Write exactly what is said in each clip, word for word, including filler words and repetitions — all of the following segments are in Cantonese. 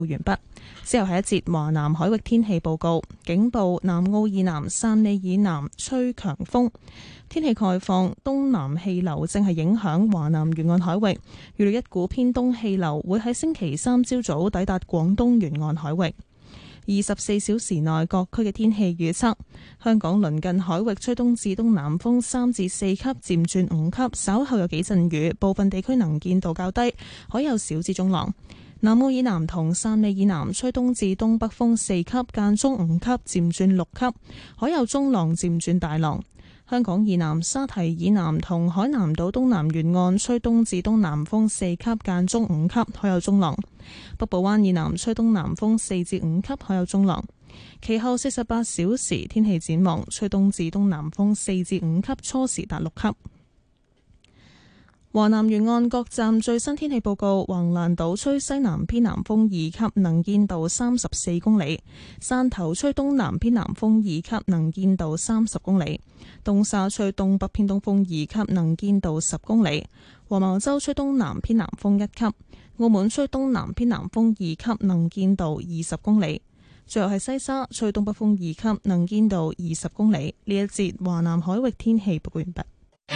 完畢。之後係一節華南海域天氣報告，警報：南澳以南、汕尾以南吹強風。天氣概況：東南氣流正係影響華南沿岸海域，預料一股偏東氣流會喺星期三朝早抵達廣東沿岸海域。二十四小時內各區嘅天氣預測：香港鄰近海域吹東至東南風三至四級，漸轉五級，稍後有幾陣雨，部分地區能見度較低，海有小至中浪。南澳以南同汕尾以南吹東至東北風四級，間中五級，漸轉六級，海有中浪漸轉大浪。香港以南沙堤以南同海南島東南沿岸吹東至東南風四級，間中五級，海有中浪。北部灣以南吹東南風四至五級，海有中浪。其後四十八小時天氣展望，吹東至東南風四至五級，初時達六級。華南沿岸各站最新天氣報告：橫瀾島吹西南偏南風二級，能見度三十四公里；汕頭吹東南偏南風二級，能見度三十公里；東沙吹東北偏東風二級，能見度十公里；黃茅洲吹東南偏南風一級；澳門吹東南偏南風二級，能見度二十公里。最後係西沙吹東北風二級，能見度二十公里。呢一節華南海域天氣報告完畢。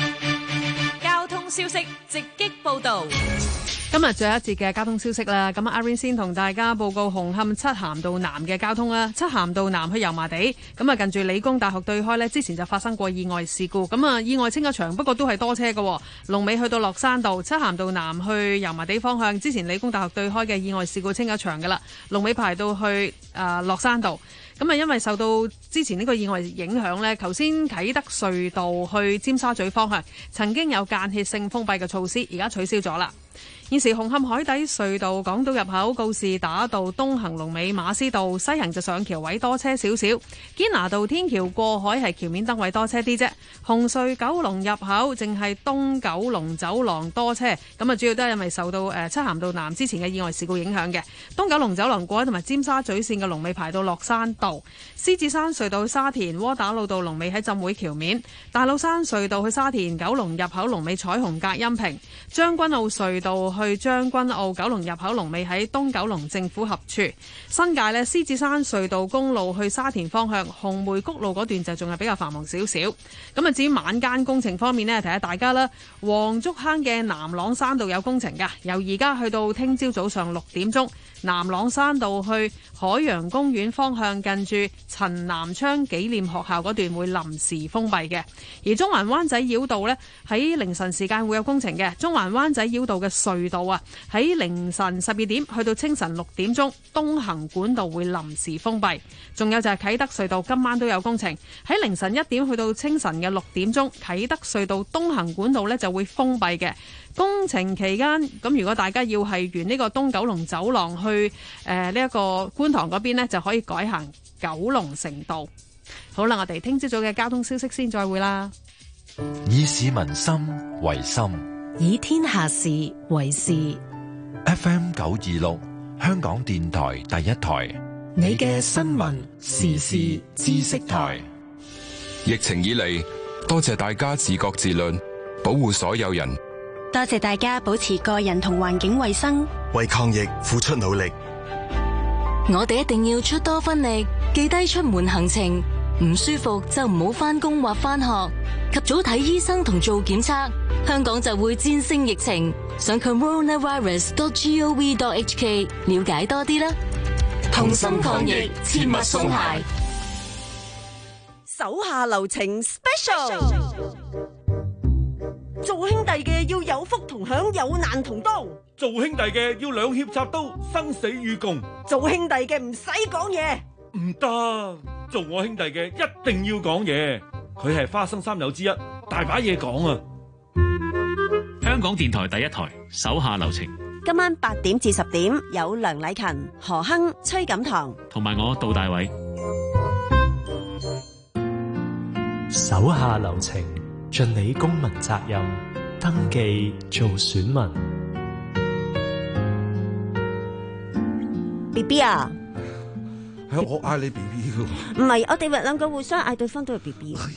消息直擊報道。 今日最後一節嘅交通消息啦，咁阿 Rain 先同大家報告紅磡漆咸道南嘅交通啦。漆咸道南去油麻地，咁啊近住理工大學對開呢，之前就發生過意外事故，咁啊意外清咗場，不過都係多車嘅。龍尾去到落山道，漆咸道南去油麻地方向，之前理工大學對開嘅意外事故清咗場噶啦，龍尾排到去誒、呃、落山道。咁啊，因為受到之前呢個意外影響呢，頭先啟德隧道去尖沙咀方向曾經有間歇性封閉嘅措施，而家取消咗啦。現時紅磡海底隧道港島入口告士打道東行龍尾馬師道，西行就上橋位多車少少。堅拿道天橋過海係橋面燈位多車啲啫。紅隧九龍入口淨係東九龍走廊多車，咁啊主要都係因為受到誒漆咸道南之前嘅意外事故影響嘅。東九龍走廊過海同埋尖沙咀線嘅龍尾排到落山道。獅子山隧道沙田窩打老道龍尾喺浸會橋面。大老山隧道去沙田九龍入口龍尾彩虹隔音屏。將軍澳隧道去將軍澳九龍入口龍尾喺東九龍政府合署。新界呢，獅子山隧道公路去沙田方向紅梅谷路嗰段就仲係比較繁忙少少。咁啊至於晚間工程方面呢，提下大家啦，黃竹坑嘅南朗山道有工程噶，由而家去到聽朝早上六點鐘，南朗山道去海洋公園方向近住陳南昌紀念學校嗰段會臨時封閉嘅。而中環灣仔繞道呢，喺凌晨時間會有工程嘅，中環灣仔繞道嘅隧道啊，喺凌晨十二點去到清晨六點鐘，東行管道會臨時封閉。仲有就係啟德隧道今晚都有工程，喺凌晨一點去到清晨嘅六點鐘，啟德隧道東行管道呢就會封閉嘅。工程期間，咁如果大家要係沿呢個東九龍走廊去誒呢一個觀塘嗰邊呢，就可以改行九龍城道。好啦，我哋聽朝早嘅交通消息先再會啦。 以市民心為心， 以天下事為事。 F M 九二六，香港電台第一台， 你嘅新聞時事知識台。 疫情以嚟，多謝大家自覺自律，保護所有人。 多謝大家保持個人同環境衛生， 為抗疫付出努力。 我哋一定要出多分力，記低出門行程，唔舒服就唔好返工或返學，及早睇醫生同做檢測，香港就會戰勝疫情。上 coronavirus dot gov dot hk 了解多啲啦。 同心抗疫，切勿鬆懈。 手下留情 special。做兄弟嘅要有福同享，有難同當； 做兄弟嘅要兩肋插刀，生死與共； 做兄弟嘅唔使講嘢， 唔得，做我兄弟嘅一定要講嘢。佢係花生三友之一，大把嘢講啊！ 香港電台第一台，手下留情。 今晚八點至十點有梁禮勤、何亨、崔錦堂同埋我杜大偉。 手下留情，盡你公民責任，登記做選民。 B B 啊， 係我嗌你 B B 嘅。 唔係，我哋兩個互相嗌對方都係 B B。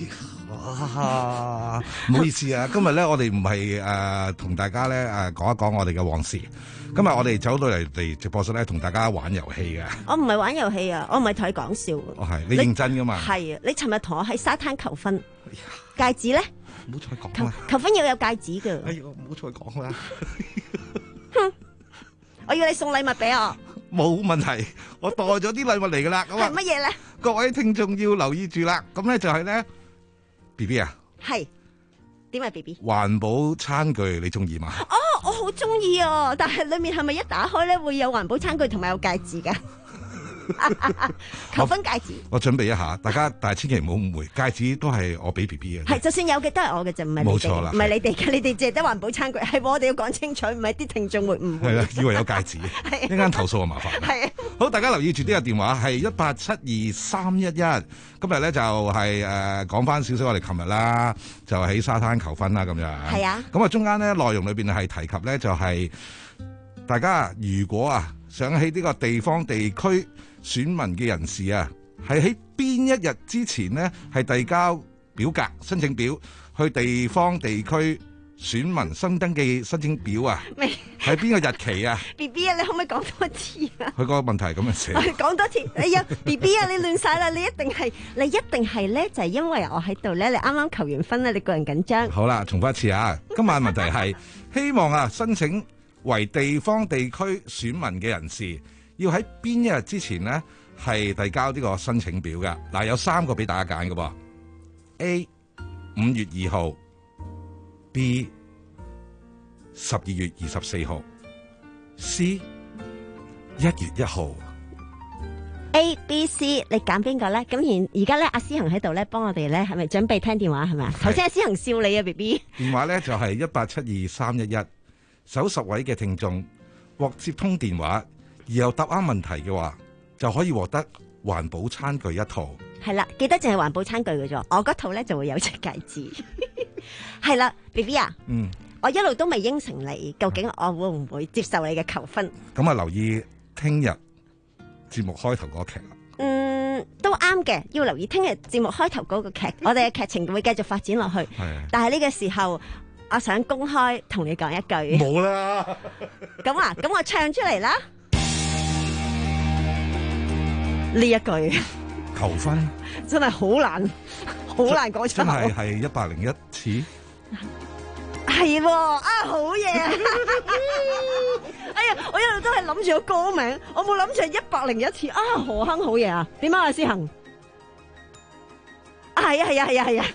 啊，唔好意思啊，今日咧我哋唔係誒同大家咧誒講一講我哋嘅往事。今日我哋走到嚟嚟直播室咧，同大家玩遊戲嘅。 我唔係玩遊戲啊，我唔係同你講笑。 哦，係你認真噶嘛？ 係啊，你尋日同我喺沙灘求婚，戒指咧？ 唔好再講啦。 求婚要有戒指噶。 哎呀，唔好再講啦。 哼，我要你送禮物俾我。 冇問題，我帶咗啲禮物嚟噶啦。咁啊， 係乜嘢咧？ 各位聽眾要留意住啦。咁咧就係咧 ，B B 啊。 係。點啊 B B？ 環保餐具你中意嘛？ 哦，我好中意啊！但係裏面係咪一打開咧會有環保餐具同埋有戒指噶？求婚戒指我，我準備一下，大家但係千祈唔好誤會，戒指都係我俾 B B 嘅。 係，就算有嘅都係我嘅啫，唔係你哋。冇錯啦，唔係你哋嘅，你哋淨係得環保餐具，係我哋要講清楚，唔係啲聽眾會誤會。 係啦，以為有戒指，一陣間投訴啊麻煩。係，好，大家留意住呢個電話係一八七二三一一。今日咧就係誒講翻少少我哋琴日啦，就喺沙灘求婚啦咁樣。 係啊。咁啊中間咧內容裏邊係提及咧就係、是、大家如果啊想喺呢個地方地區選民嘅人士啊，係喺邊一日之前呢，係遞交表格申請表去地方地區選民新登記申請表啊？喺邊個日期啊 ？B B 啊，你可唔可以講多次啊？ 佢個問題係咁樣寫。 講多次，哎呀 B B 啊，你亂晒啦！你一定係，你一定係咧，就係因為我喺度咧，你啱啱求完婚咧，你個人緊張。 好啦，重複一次啊！今晚問題係希望啊，申請為地方地區選民嘅人士，要喺邊一日之前呢，係遞交呢個申請表㗎。嗱，有三個俾大家揀㗎噃。A 五月二號 ，B 十二月二十四號 ，C 一月一號。 A、B、C， 你揀邊個咧？咁然而家咧，阿思恒喺度咧，幫我哋咧，係咪準備聽電話係咪啊？頭先阿思恒笑你啊 ，B B。 電話咧就係一八七二三一一，首十位嘅聽眾獲接通電話，而又答啱問題嘅話，就可以獲得環保餐具一套。 係啦，記得淨係環保餐具嘅啫，我嗰套咧就會有隻戒指。係啦 ，B B 啊，嗯，我一路都未應承你，究竟我會唔會接受你嘅求婚？ 咁啊，留意聽日節目開頭嗰劇啦。 嗯，都啱嘅，要留意聽日節目開頭嗰個劇，我哋嘅劇情會繼續發展落去。係，但係呢個時候，我想公開同你講一句。 冇啦。 咁啊，咁我唱出嚟啦。呢一句。 求婚真係好難，好難講出口。 真係係一百零一次， 係喎啊，好嘢啊！哎呀，我一路都係諗住個歌名，我冇諗住係一百零一次啊！何鏗好嘢啊！點啊，思恒？啊，係啊，係啊，係啊，係啊！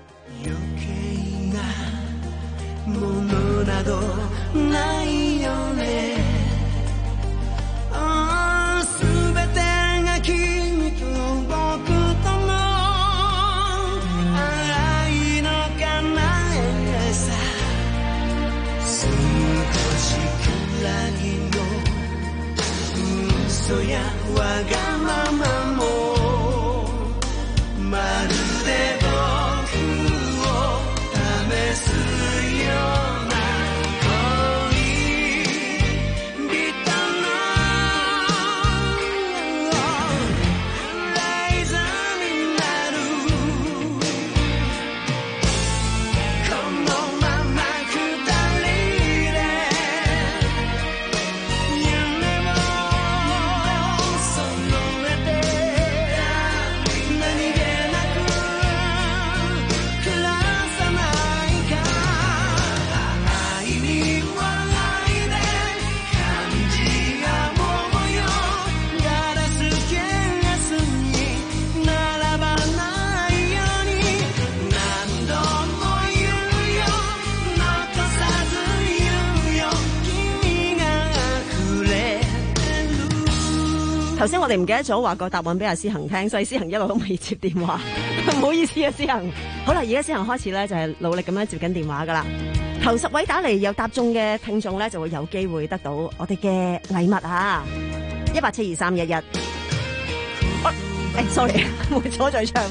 頭先我哋唔記得咗話個答案俾阿思恒聽，所以思恒一路都未接電話，唔好意思啊，思恒。好啦，而家思恒開始咧就係努力咁樣接緊電話噶啦。頭十位打嚟有答中嘅聽眾咧，就會有機會得到我哋嘅禮物啊！一八七二三一一。誒，sorry， 冇咗再唱。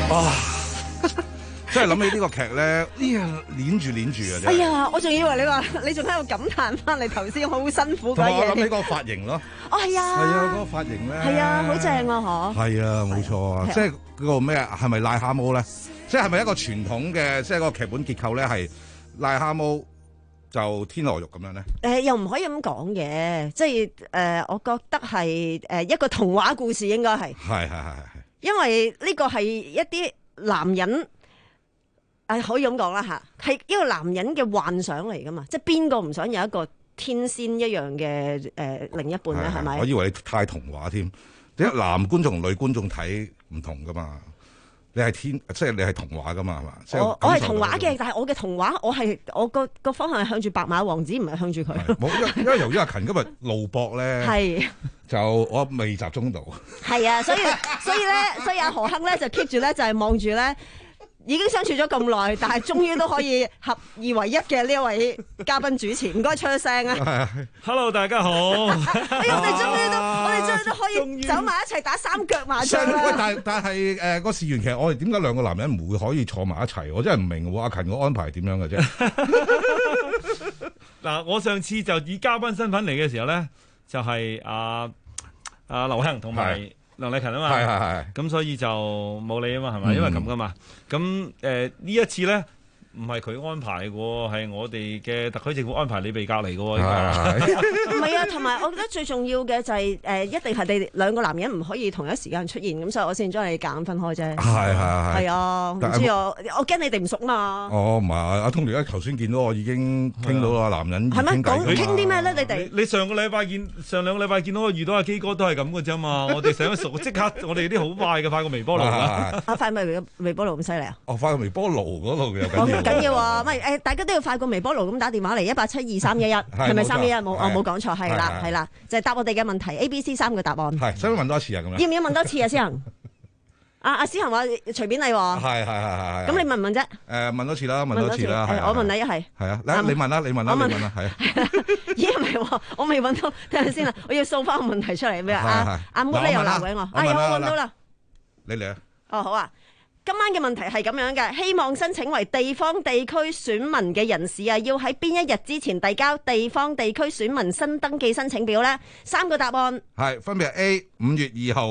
啊！真係諗起呢個劇咧，哎呀，攣住攣住啊！ 哎呀，我仲以為你話你仲喺度感嘆翻你頭先好辛苦嗰嘢。 同埋我諗起個髮型咯。 哦，係啊。 係啊，嗰個髮型咧。 係啊，好正啊，嗬。 係啊，冇錯啊，即係嗰個咩啊？係咪癩蛤蟆咧？即係係咪一個傳統嘅，即係個劇本結構咧係癩蛤蟆就天鵝肉咁樣咧？ 誒，又唔可以咁講嘅，即係誒，我覺得係誒一個童話故事應該係。 係係係係。 因為呢個係一啲男人。誒，可以咁講啦吓，係一個男人嘅幻想嚟噶嘛，即係邊個唔想有一個天仙一樣嘅誒、呃、另一半咧？係咪？ 我以為你太童話添，啲男觀眾同女觀眾睇唔同噶嘛，你係天，即係你係童話噶嘛，係嘛？ 我我係童話嘅，但係我嘅童話，我係我個個方向係向住白馬王子，唔係向住佢。 冇，因因為由於阿勤今日路博咧， 係就我未集中到。係啊，所以所以咧，所以阿何亨咧就 keep 住咧，就係望住咧。已經相處咗咁耐，但係終於都可以合二為一嘅呢一位嘉賓主持，唔該出聲啊 ！Hello， 大家好！ 哎呀，我哋終於都，我哋終於都可以走埋一齊打三腳麻將啦！ 喂，但但係誒個事緣其實我哋點解兩個男人唔會可以坐埋一齊？我真係唔明喎，阿勤個安排係點樣嘅啫？ 嗱，我上次就以嘉賓身份嚟嘅時候咧，就係阿阿劉亨同埋梁麗勤啊嘛， 係係係， 咁所以就冇你啊嘛，係咪？因為咁噶嘛，咁誒呢一次咧，唔係佢安排嘅，係我哋嘅特區政府安排你被隔離嘅。唔係啊，同埋我覺得最重要嘅就係誒，一定係你哋兩個男人唔可以同一時間出現，咁所以我先將你夾硬分開啫。 係係係。 係啊，唔知我我驚你哋唔熟嘛。 哦，唔係，阿通而家頭先見到我已經傾到啦，男人係咩？講傾啲咩咧？你哋你上個禮拜見上兩個禮拜見到我遇到阿基哥都係咁嘅啫嘛。我哋成日熟，即刻我哋啲好快嘅，快過微波爐啦。 啊，快咪微微波爐咁犀利啊？ 哦，快過微波爐嗰度嘅緊要。 緊要啊！唔係誒，大家都要快過微波爐咁打電話嚟一八七二三一一，係咪三一一？冇，我冇講錯，係啦，係啦，就係答我哋嘅問題 A、B、C 三個答案。 係，使唔使問多次啊？咁樣要唔要問多次啊？思恒，阿阿思恒話隨便你喎。係係係係係。 咁你問唔問啫？ 誒，問多次啦，問多次啦。 我問你一係。 係啊，你問啦，你問啦，你問啦，係啊。 咦？唔係喎，我未揾到，等陣先啦，我要掃翻個問題出嚟咩啊？阿阿妹你又鬧鬼我，哎呀，我揾到啦。 你嚟啊！ 哦，好啊。今晚嘅問題係咁樣嘅，希望申請為地方地區選民嘅人士啊，要喺邊一日之前遞交地方地區選民新登記申請表呢？三個答案係分別係 A 五月二號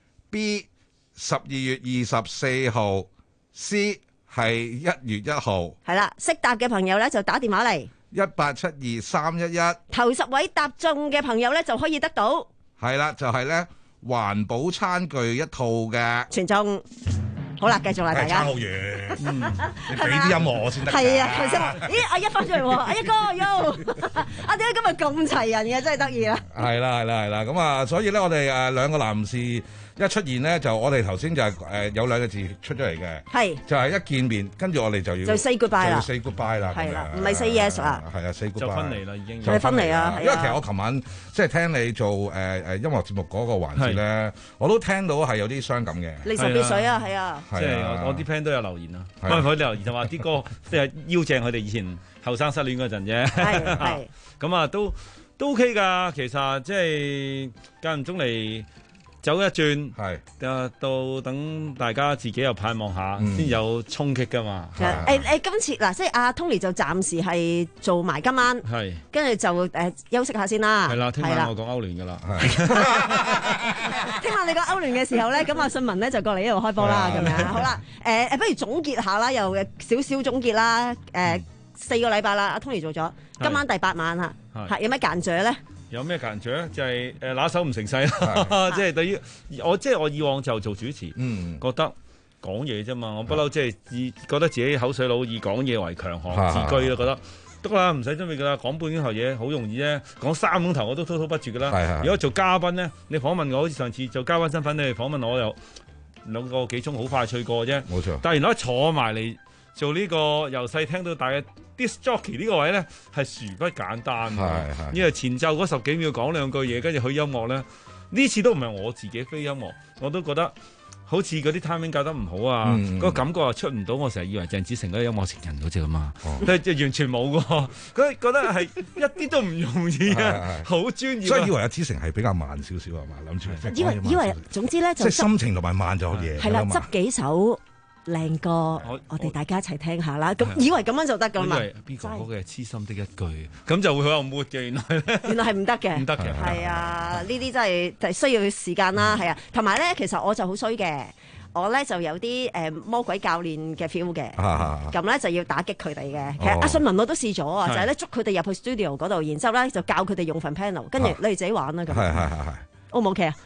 ，B 十二月二十四號 ，C 係一月一號。 係啦，識答嘅朋友呢就打電話嚟一八七二三一一， 頭十位答中嘅朋友呢就可以得到。 係啦，就係呢環保餐具一套嘅全中。好啦，繼續啦，大家。 差好遠，你俾啲音樂我先得。 係啊，頭先話，咦，阿一翻出嚟喎，阿一哥，Yo，啊點解今日咁齊人嘅，真係得意啦。 係啦，係啦，係啦，咁啊，所以咧，我哋誒兩個男士一出現咧，就我哋頭先就係誒有兩個字出咗嚟嘅， 係就係一見面，跟住我哋就要就 say goodbye 啦， say goodbye 啦， 係啦，唔係 say yes 啊， 係啊 say goodbye 就分離啦，已經就分離啊， 因為其實我琴晚即係聽你做誒誒音樂節目嗰個環節咧，我都聽到係有啲傷感嘅， 離愁別緒啊，係啊， 即係我我啲 friend 都有留言啊，不過佢留言就話啲歌即係邀請佢哋以前後生失戀嗰陣啫， 係係， 咁啊都都 OK 㗎，其實即係間唔中嚟走一轉， 係啊，到等大家自己又盼望下，先有衝擊㗎嘛。 誒誒，今次嗱，即係阿 Tony 就暫時係做埋今晚， 係， 跟住就誒休息下先啦。 係啦，聽晚我講歐聯㗎啦。 聽晚你講歐聯嘅時候咧，咁阿信文咧就過嚟呢度開波啦，咁樣好啦。誒誒，不如總結下啦，又少少總結啦。誒，四個禮拜啦，阿 Tony 做咗，今晚第八晚啦，係有咩間著咧？有咩間著就係誒拿手唔成勢啦，即係對於我即係我以往就做主持，嗯、覺得講嘢啫嘛，我不嬲即係以覺得自己口水佬，以講嘢為強項自居啦，覺得得啦，唔使準備噶啦，講半鐘頭嘢好容易啫，講三鐘頭我都滔滔不絕噶啦。如果做嘉賓咧，你訪問我好似上次做嘉賓身份，你哋訪問我又兩個幾鐘好快脆過啫，冇錯。但係原來坐埋嚟做呢個由細聽到大嘅 disc jockey 呢個位咧係殊不簡單嘅，因為前奏嗰十幾秒講兩句嘢，跟住去音樂咧，呢次都唔係我自己飛音樂，我都覺得好似嗰啲 timing 教得唔好啊，嗯、個感覺又出唔到，我成日以為鄭子誠嗰啲音樂情人嗰隻啊嘛，但係、哦、完全冇嘅，佢覺得係一啲都唔容易啊，好專業。所以以為阿子誠係比較慢少少係嘛，諗住。以為以為總之咧就即係心情同埋慢咗嘢。係啦，執幾首。 靚歌，我哋大家一齊聽下啦。咁以為咁樣就得㗎嘛？ 邊個嗰嘅痴心的一句，咁就會好有 mood 嘅。原來咧， 原來係唔得嘅， 唔得嘅。 係啊，呢啲真係就係需要時間啦。係啊，同埋咧，其實我就好衰嘅。我咧就有啲誒、呃、魔鬼教練嘅 feel 嘅，咁咧就要打擊佢哋嘅。其實阿信文我都試咗啊，就係咧捉佢哋入去 studio 嗰度，然之後咧就教佢哋用份 panel， 跟住你哋自己玩啦咁。 係係係係。 O 唔 OK 啊？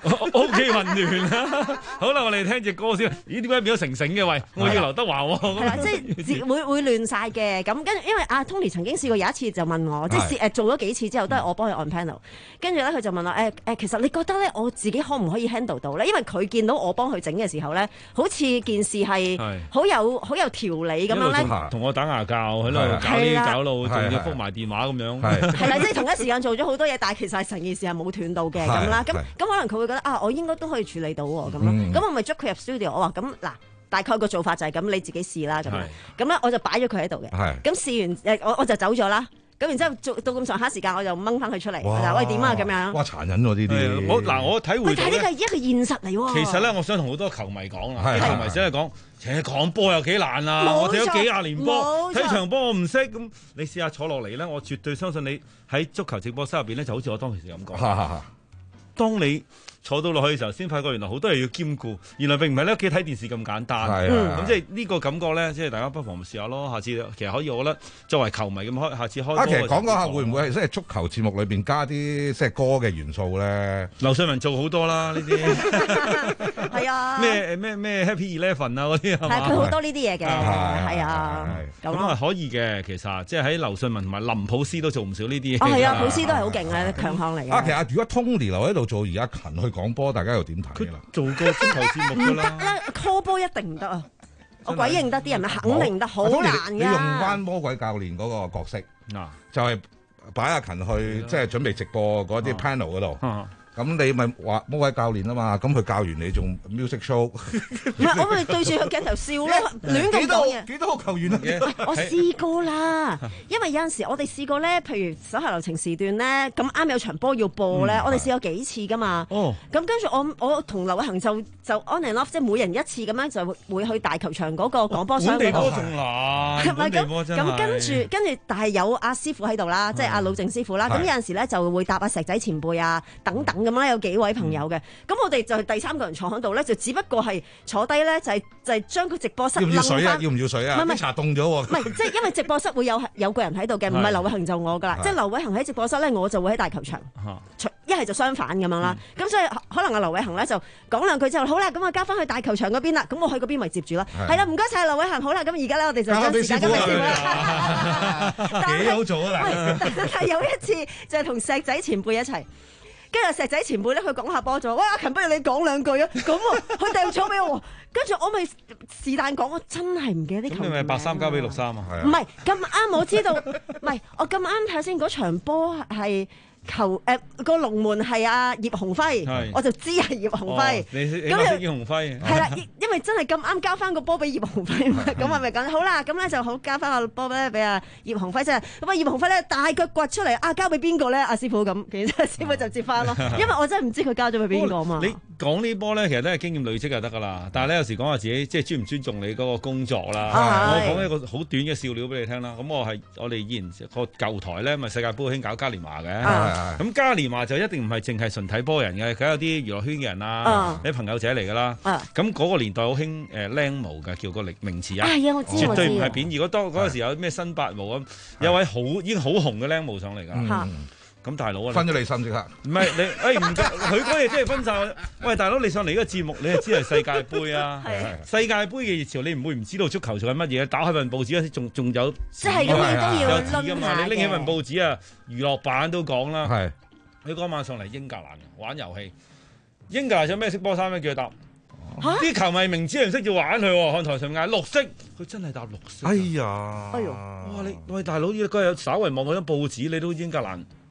O K 混亂啦，好啦，我哋聽隻歌先。咦，點解變咗成成嘅？喂，我要劉德華喎。 係啦，即係會會亂晒嘅。咁跟住，因為阿 Tony 曾經試過有一次就問我，即係誒做咗幾次之後，都係我幫佢按 panel。跟住咧，佢就問我誒誒，其實你覺得咧，我自己可唔可以 handle 到咧？因為佢見到我幫佢整嘅時候咧，好似件事係好有好有條理咁樣咧。 同我打牙教喺度搞呢搞路，仲要覆埋電話咁樣。 係啦，即係同一時間做咗好多嘢，但係其實成件事係冇斷到嘅咁啦。咁咁可能佢會覺得啊，我應該都可以處理到喎，咁咯，咁、嗯、我咪捉佢入 studio。我話咁嗱，大概個做法就係咁，你自己試啦咁。咁咧我就擺咗佢喺度嘅。咁試完誒，我我就走咗啦。咁然之後做到咁上下時間，我就掹翻佢出嚟。喂，點啊咁樣？ 哇，殘忍喎呢啲。 我嗱，我體會到呢個係一個現實嚟喎。 其實咧，我想同好多球迷講啊，啲球迷先係講，誒講波有幾難啊！我睇咗幾廿年波，睇場波我唔識。咁你試下坐落嚟咧，我絕對相信你喺足球直播室入邊咧，就好似我當時咁講。當你坐到落去嘅時候，先發覺原來好多嘢要兼顧，原來並唔係喺屋企睇電視咁簡單。咁即係呢個感覺咧，即係大家不妨試下咯。下次其實可以，我覺得作為球迷咁開，下次開。啊， 其實講講下會唔會係即係足球節目裏邊加啲即係歌嘅元素咧？ 劉瑞文做好多啦，呢啲係啊。 咩咩咩 Happy Eleven 啊嗰啲係嘛？ 係佢好多呢啲嘢嘅，係啊。 咁啊可以嘅，其實即係喺劉瑞文同埋林普斯都做唔少呢啲嘢。 哦，係啊，普斯都係好勁嘅強項嚟嘅。 啊，其實如果 Tony 留喺度做而家勤去講波，大家又點睇啦？ 做過足球節目㗎啦， 唔得啦 call 波一定唔得啊！我鬼認得啲人肯定唔得，好難㗎。 你用翻魔鬼教練嗰個角色，就係擺阿勤去即係準備直播嗰啲 panel 嗰度。咁你咪話魔鬼教練啊嘛，咁佢教完你仲 music show， 唔係我咪對住個鏡頭笑咯，亂咁講嘢。 幾多個球員啊？ 我試過啦，因為有陣時我哋試過咧，譬如手下留情時段咧，咁啱有場波要播咧，我哋試過幾次噶嘛。哦，咁跟住我我同劉偉恒就就 on and off，即係每人一次咁樣就會去大球場嗰個廣播箱嗰度。 本地波仲難，本地波真係。 咁跟住跟住，但係有阿師傅喺度啦，即係阿老鄭師傅啦。咁有陣時咧就會搭阿石仔前輩啊等等。咁啦，有幾位朋友嘅，咁我哋就係第三個人坐喺度咧，就只不過係坐低咧，就係就係將個直播室要唔要水啊？要唔要水啊？啲茶凍咗喎。 唔係，即係因為直播室會有有個人喺度嘅，唔係劉偉恒就我噶啦。即係劉偉恒喺直播室咧，我就會喺大球場。一係就相反咁樣啦。咁所以可能阿劉偉恒咧就講兩句之後，好啦，咁我交翻去大球場嗰邊啦。咁我去嗰邊咪接住啦。係啦，唔該晒劉偉恒。好啦，咁而家咧我哋就將時間交俾師傅啦。 幾好做啊！嗱， 但係有一次就係同石仔前輩一齊。跟住石仔前輩咧，佢講下波咗，喂阿勤，不如你講兩句啊！咁喎，佢掟咗俾我，跟住我咪是但講，我真係唔記得啲球員。 咁你咪八三交俾六三啊？係啊。 唔係咁啱，我知道，唔係我咁啱睇先嗰場波係。球誒個龍門係阿葉鴻輝，我就知係葉鴻輝。 你你識葉鴻輝？ 係啦，因為真係咁啱交翻個波俾葉鴻輝嘛，咁係咪講好啦？咁咧就好交翻個波咧俾阿葉鴻輝啫。咁啊葉鴻輝咧大腳掘出嚟，啊交俾邊個咧？阿師傅咁，其實師傅就接翻咯，因為我真係唔知佢交咗俾邊個嘛。 你講呢波咧，其實都係經驗累積就得噶啦。但係咧有時講下自己即係尊唔尊重你嗰個工作啦。我講一個好短嘅笑料俾你聽啦。咁我係我哋以前個舊台咧，咪世界盃興搞嘉年華嘅。咁嘉年華就一定唔係淨係純睇波人嘅，佢有啲娛樂圈嘅人啊，啲朋友仔嚟噶啦。咁嗰個年代好興誒靚模嘅，叫個名詞啊。 係啊，我知絕對唔係貶義。如果當嗰陣時有咩新八模咁，有位好已經好紅嘅靚模上嚟㗎。咁大佬啊， 分咗你心即刻。 唔係你誒唔得，佢嗰嘢真係分晒。喂，大佬你上嚟呢個節目，你係知係世界盃啊？世界盃嘅熱潮，你唔會唔知道足球仲係乜嘢？打開份報紙嗰時，仲仲有即係咁，你都要有紙㗎嘛？你拎起份報紙啊，娛樂版都講啦。係。佢嗰晚上嚟英格蘭玩遊戲，英格蘭有咩色波衫咧？叫佢答。啲球迷明知人識要玩佢，看台上嗌綠色，佢真係答綠色。 哎呀！ 哎呦！哇你喂大佬，嗰日稍為望嗰張報紙，你都英格蘭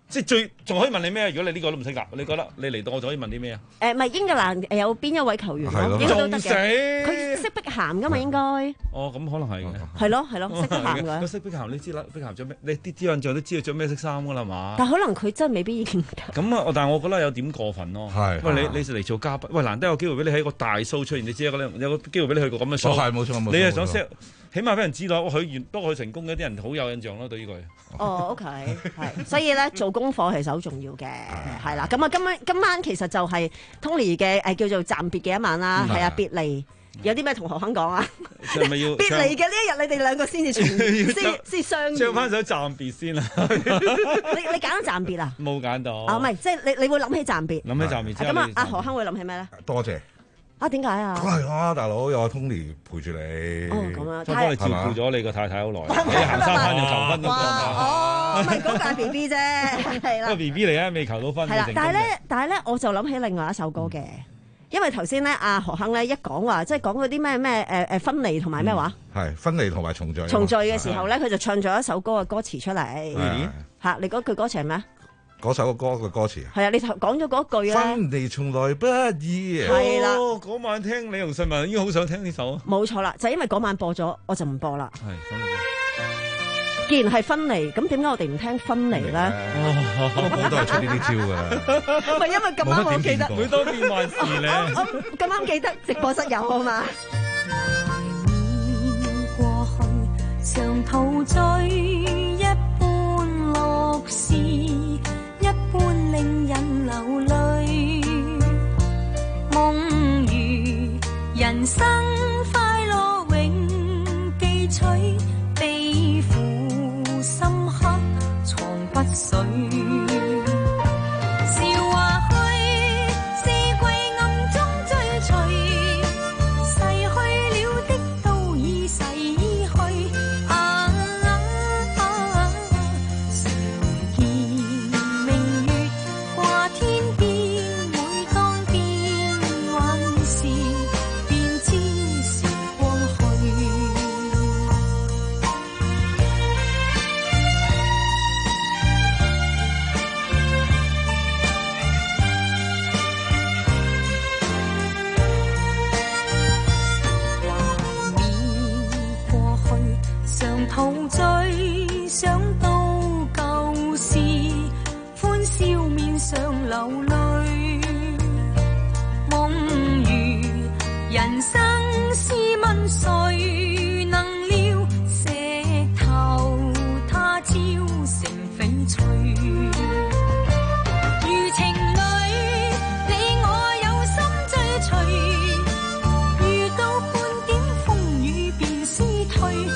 即係最仲可以問你咩？如果你呢個都唔識答，你覺得你嚟到我就可以問啲咩啊？ 誒，咪英格蘭誒有邊一位球員咯？應該都得嘅。佢識碧咸噶嘛？應該。 哦，咁可能係嘅。 係咯係咯，識碧咸嘅。 佢識碧咸，你知啦，碧咸着咩？你啲啲印象都知道着咩色衫噶啦嘛？ 但可能佢真係未必已經。 咁啊，但係我覺得有點過分咯。 係。 喂，你你嚟做嘉賓，喂，難得有機會俾你喺個大 show 出現，你知有個有個機會俾你去個咁嘅 show。 係冇錯冇錯。 你係想 set？起碼俾人知道，佢完不過佢成功嘅啲人好有印象咯，對呢個。 哦 ，OK， 係，所以咧做功課其實好重要嘅，係啦。咁啊，今晚今晚其實就係 Tony 嘅誒叫做暫別嘅一晚啦，係啊，別離。有啲咩同何鏗講啊？ 係咪要別離嘅呢一日，你哋兩個先至先先相遇。 唱翻首暫別先啦。 你你揀暫別啊？ 冇揀到。 啊，唔係，即係你你會諗起暫別。 諗起暫別之後。 咁啊，阿何鏗會諗起咩咧？ 多謝。 啊，點解啊？ 梗係啦，大佬有阿 Tony 陪住你。 哦，咁啊， 我幫你照顧咗你個太太好耐。你行三番又求婚嗰個。 哦，唔係嗰個係 B B 啫，係啦。 個 B B 嚟啊，未求到婚。 係啦，但係咧，但係咧，我就諗起另外一首歌嘅，因為頭先咧，阿何鏗咧一講話，即係講嗰啲咩咩誒誒分離同埋咩話？ 係分離同埋重聚。 重聚嘅時候咧，佢就唱咗一首歌嘅歌詞出嚟。嚇，你嗰句歌詞係咩？ 嗰首歌嘅歌詞係啊，你講咗嗰句咧。 分離從來不易。 係啦， 嗰晚聽你同信文已經好想聽呢首。 冇錯啦，就係因為嗰晚播咗，我就唔播啦。 係。 既然係分離，咁點解我哋唔聽分離咧？ 我都係出呢啲招㗎。 唔係因為咁啱我記得， 每當變幻時咧。 我我咁啱記得直播室有啊嘛。 過去常陶醉一般樂事。一般令人流淚，夢如人生快樂永記取，悲苦深刻藏不水。笑話去，四季暗中追隨，逝去了的都已逝去。啊陶醉想到舊事，歡笑面上流淚。夢如人生試問誰能料，石頭他朝成翡翠。如情侶，你我有心追隨，遇到半點風雨便思退。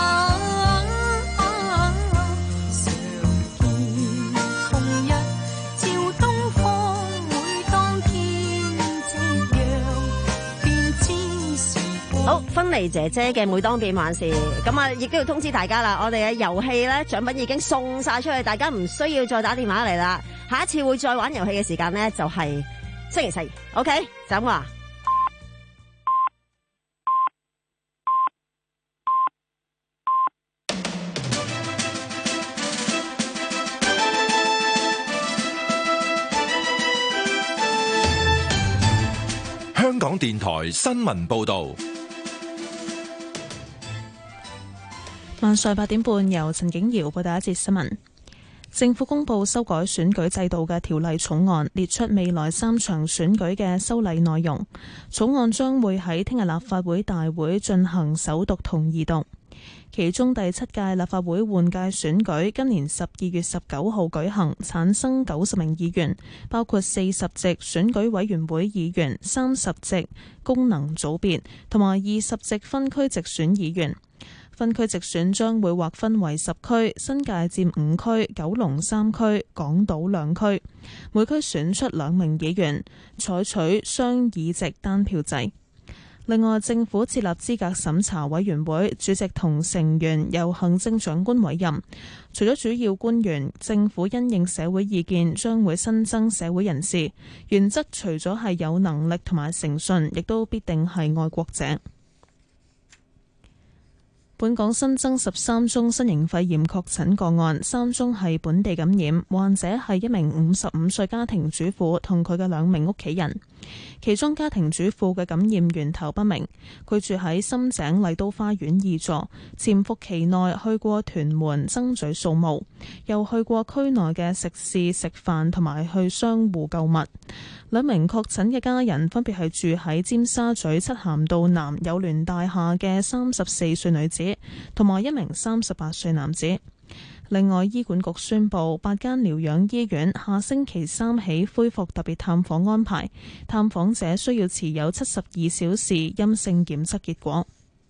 好，芬妮姐姐嘅每當變幻時，咁啊，亦都要通知大家啦。我哋嘅遊戲咧，獎品已經送晒出去，大家唔需要再打電話嚟啦。下一次會再玩遊戲嘅時間咧，就係星期四。OK，就咁話。 香港電台新聞報道。 晚上八點半，由陳景瑤報第一節新聞。政府公布修改選舉制度嘅條例草案，列出未來三場選舉嘅修例內容。草案將會喺聽日立法會大會進行首讀同二讀。其中第七屆立法會換屆選舉今年十二月十九號舉行，產生九十名議員，包括四十席選舉委員會議員、三十席功能組別同埋二十席分區直選議員。分區直選將會劃分為十區，新界佔五區，九龍三區，港島兩區，每區選出兩名議員，採取雙議席單票制。另外，政府設立資格審查委員會，主席同成員由行政長官委任。除咗主要官員，政府因應社會意見，將會新增社會人士。原則除咗係有能力同埋誠信，亦都必定係愛國者。 本港新增十三宗新型肺炎確診個案，三宗係本地感染，患者係一名五十五歲家庭主婦同佢嘅兩名屋企人。其中家庭主婦嘅感染源頭不明，佢住喺深井麗都花園二座，潛伏期內去過屯門曾咀掃墓，又去過區內嘅食肆食飯同埋去商戶購物。兩名確診嘅家人分別係住喺尖沙咀漆咸道南友聯大廈嘅三十四歲女子同埋一名三十八歲男子。另外，醫管局宣布八間療養醫院下星期三起恢復特別探訪安排，探訪者需要持有七十二小時陰性檢測結果。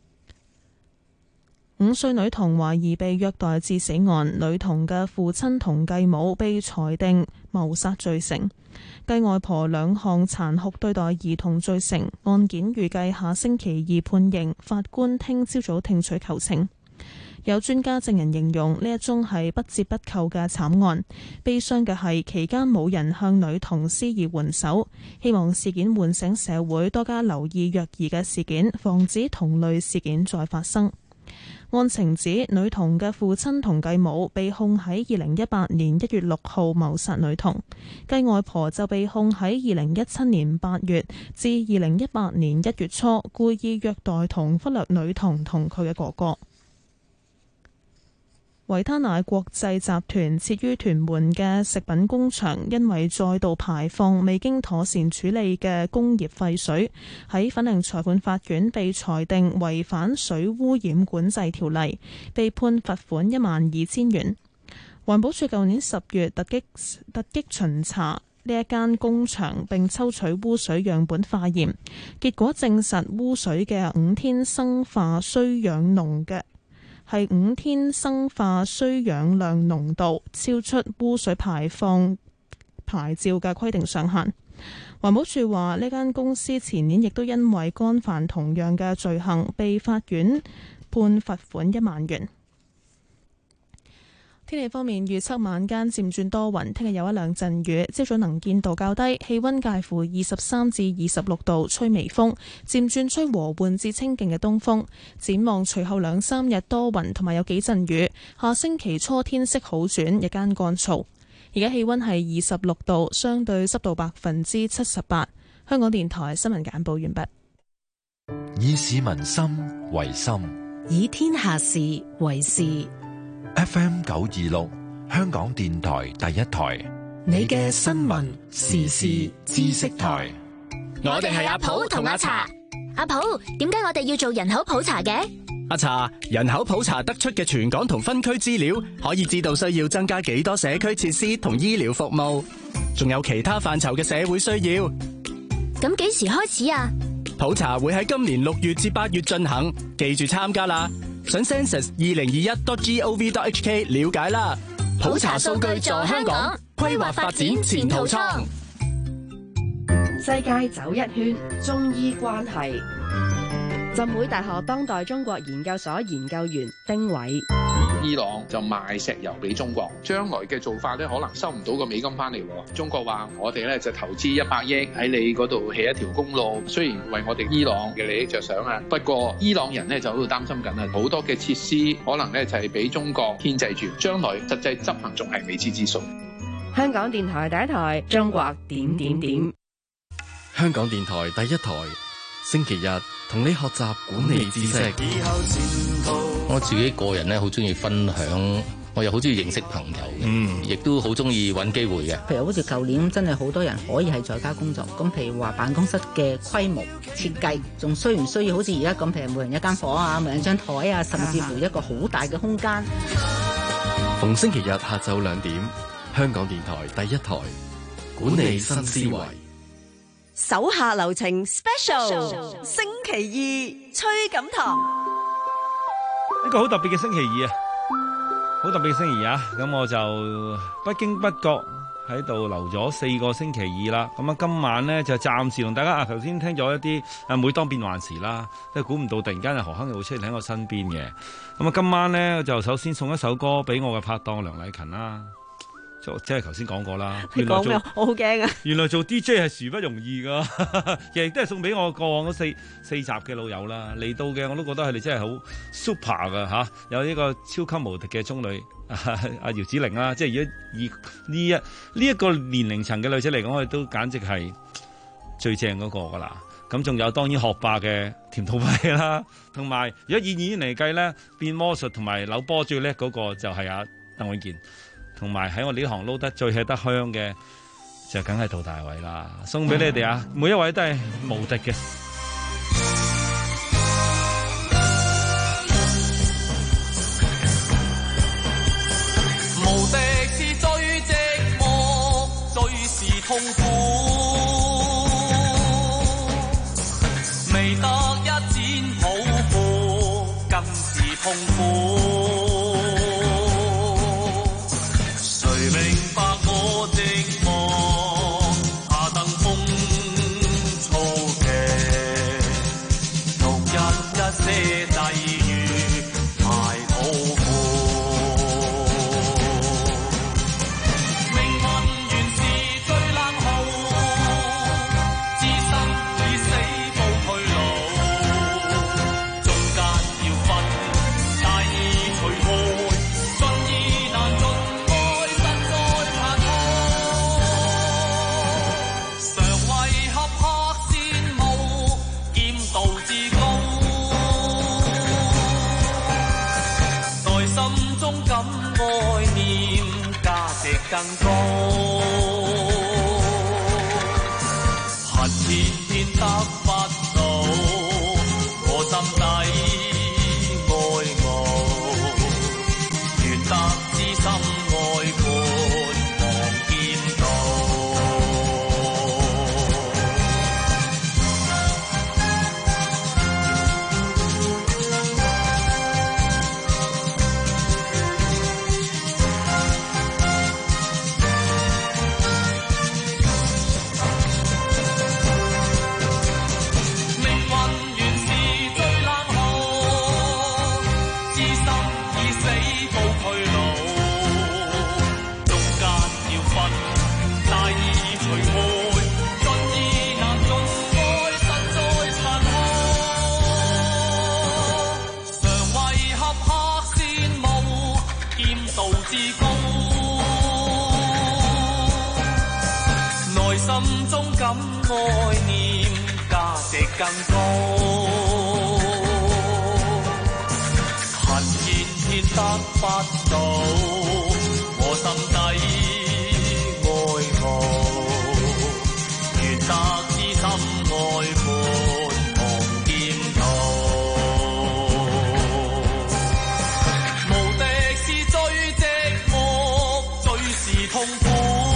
五歲女童懷疑被虐待致死案，女童嘅父親同繼母被裁定謀殺罪成，繼外婆兩項殘酷對待兒童罪成。案件預計下星期二判刑，法官聽朝早聽取求情。有專家證人形容呢一宗係不折不扣嘅慘案，悲傷嘅係期間冇人向女童施以援手，希望事件喚醒社會多加留意虐兒嘅事件，防止同類事件再發生。案情指女童嘅父親同繼母被控喺二零一八年一月六號謀殺女童，繼外婆就被控喺二零一七年八月至二零一八年一月初故意虐待同忽略女童同佢嘅哥哥。維他奶國際集團設於屯門嘅食品工場，因為再度排放未經妥善處理嘅工業廢水，喺粉嶺裁判法院被裁定違反水污染管制條例，被判罰款一萬二千元。環保署舊年十月突擊突擊巡查呢一間工場，並抽取污水樣本化驗，結果證實污水嘅五天生化衰氧濃嘅係五天生化衰氧量濃度超出污水排放牌照嘅規定上限。環保署話呢間公司前年亦都因為干犯同樣嘅罪行，被法院判罰款一萬元。天氣方面，預測晚間漸轉多雲，聽日有一兩陣雨，朝早能見度較低，氣溫介乎二十三至二十六度，吹微風，漸轉吹和緩至清勁嘅東風。展望隨後兩三日多雲同埋有幾陣雨，下星期初天色好轉，日間乾燥。而家氣溫係二十六度，相對濕度百分之七十八。香港電台新聞簡報完畢。 以市民心為心， 以天下事為事。 F M 九二六，香港電台第一台， 你嘅新聞時事知識台。 我哋係阿普同阿茶。阿普，點解我哋要做人口普查嘅？ 阿茶，人口普查得出嘅全港同分區資料，可以知道需要增加幾多社區設施同醫療服務，仲有其他範疇嘅社會需要。 咁幾時開始啊？ 普查會喺今年六月至八月進行，記住參加啦！上 census 二零二一 dot gov dot hk 了解啦。 普查數據助香港，規劃發展前途創。 世界走一圈，中醫關係。浸會大學當代中國研究所研究員丁偉。 伊朗就賣石油俾中國，將來嘅做法咧，可能收唔到個美金翻嚟。中國話我哋咧就投資一百億喺你嗰度起一條公路，雖然為我哋伊朗嘅利益着想啊，不過伊朗人咧就喺度擔心緊啊，好多嘅設施可能咧就係俾中國牽制住，將來實際執行仲係未知之數。 香港電台第一台，中國點點點。 香港電台第一台，星期日同你學習管理知識。 我自己個人咧，好中意分享，我又好中意認識朋友嘅，嗯，亦都好中意揾機會嘅。 譬如好似舊年真係好多人可以係在家工作，咁譬如話辦公室嘅規模設計，仲需唔需要好似而家咁，譬如每人一間房啊，每人一張台啊，甚至乎一個好大嘅空間。 逢星期日下晝兩點，香港電台第一台，管理新思維。 手下留情 Special 星期二崔錦堂， 一個好特別嘅星期二啊，好特別嘅星期二啊，咁我就不經不覺喺度留咗四個星期二啦。咁啊，今晚呢，就暫時同大家啊，頭先聽咗一啲啊，每當變幻時啦，即係估唔到突然間啊何鏗又會出現喺我身邊嘅。咁啊，今晚呢，就首先送一首歌俾我嘅拍檔梁禮勤啦。 即係頭先講過啦。 你講咩？我好驚啊！ 原來做 D J 係殊不容易噶，亦都係送俾我過往嗰四四集嘅老友啦。嚟到嘅我都覺得佢哋真係好 super 噶嚇，有呢個超級無敵嘅中女阿姚子羚啦，即係如果以呢一呢一個年齡層嘅女仔嚟講，我哋都簡直係最正嗰個噶啦。咁仲有當然學霸嘅甜桃批啦，同埋如果以演員嚟計咧，變魔術同埋扭波最叻嗰個就係阿鄧永健，同埋喺我哋呢行撈得最吃得香嘅就梗係杜大偉啦。送俾你哋啊，每一位都係無敵嘅。 無敵是最寂寞，最是痛苦。未得一展抱負，更是痛苦。誰明白我寂寞？下等風燥劇，獨一一些際遇太痛苦。命運原是最冷酷，置生以死報去路，中間要分大義除害，盡意難盡愛，實在殘酷。常為合拍羨慕，劍道至高，內心中感愛念，價值更高。恨天天得不到，我心底愛慕，願得知心愛伴望見到。命運原是最冷酷，知心以死報去路，中間要分大義除害，盡意難盡愛，實在殘酷。常為合拍羨慕，劍道至高，內心中感愛念，價值更高。恨天天得不到，我心底愛慕，願得知心愛伴望見到。無敵是最寂寞，最是痛苦。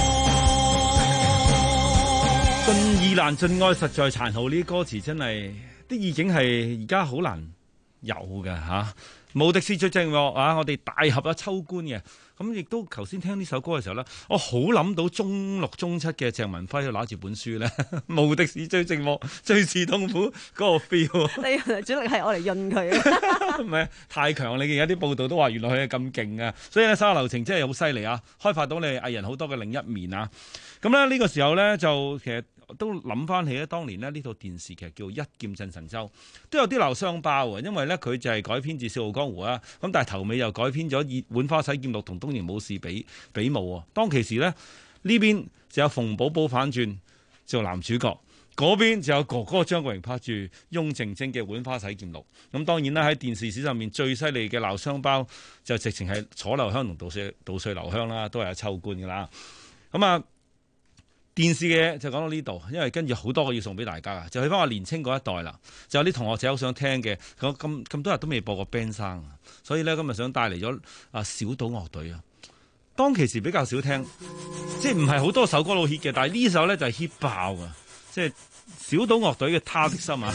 盡意難盡愛，實在殘酷。呢啲歌詞真係啲意境係而家好難有嘅嚇。無敵是最寂寞啊！我哋大合啊秋官嘅，咁亦都頭先聽呢首歌嘅時候咧，我好諗到中六中七嘅鄭文輝攞住本書咧，無敵是最寂寞，最是痛苦嗰個 feel。 你主力係我嚟潤佢啊？ 唔係太強，你而家啲報道都話原來佢係咁勁啊！所以咧，手下留情真係好犀利啊！開發到你藝人好多嘅另一面啊！咁咧呢個時候咧就其實都諗翻起咧，當年咧呢套電視劇叫《一劍震神州》，都有啲鬧雙包啊！因為咧佢就係改編自《笑傲江湖》啊，咁但係頭尾又改編咗以《浣花洗劍錄》同《東瀛武士》比比武啊！當其時咧呢邊就有馮寶寶反轉做男主角，嗰邊就有哥哥張國榮拍住翁靜晶嘅《浣花洗劍錄》。咁當然啦，喺電視史上面最犀利嘅鬧雙包就直情係楚留香同杜瑞杜瑞留香啦，都係有秋官噶啦。咁啊〜電視嘅就講到呢度，因為跟住好多個要送俾大家啊，就去翻我年青嗰一代啦。就有啲同學仔好想聽嘅，咁咁咁多日都未播過 band 生，所以咧今日想帶嚟咗啊小島樂隊啊。當其時比較少聽，即係唔係好多首歌都 hit 嘅，但係呢首咧就係 hit 爆啊！即係小島樂隊嘅《他的心》啊。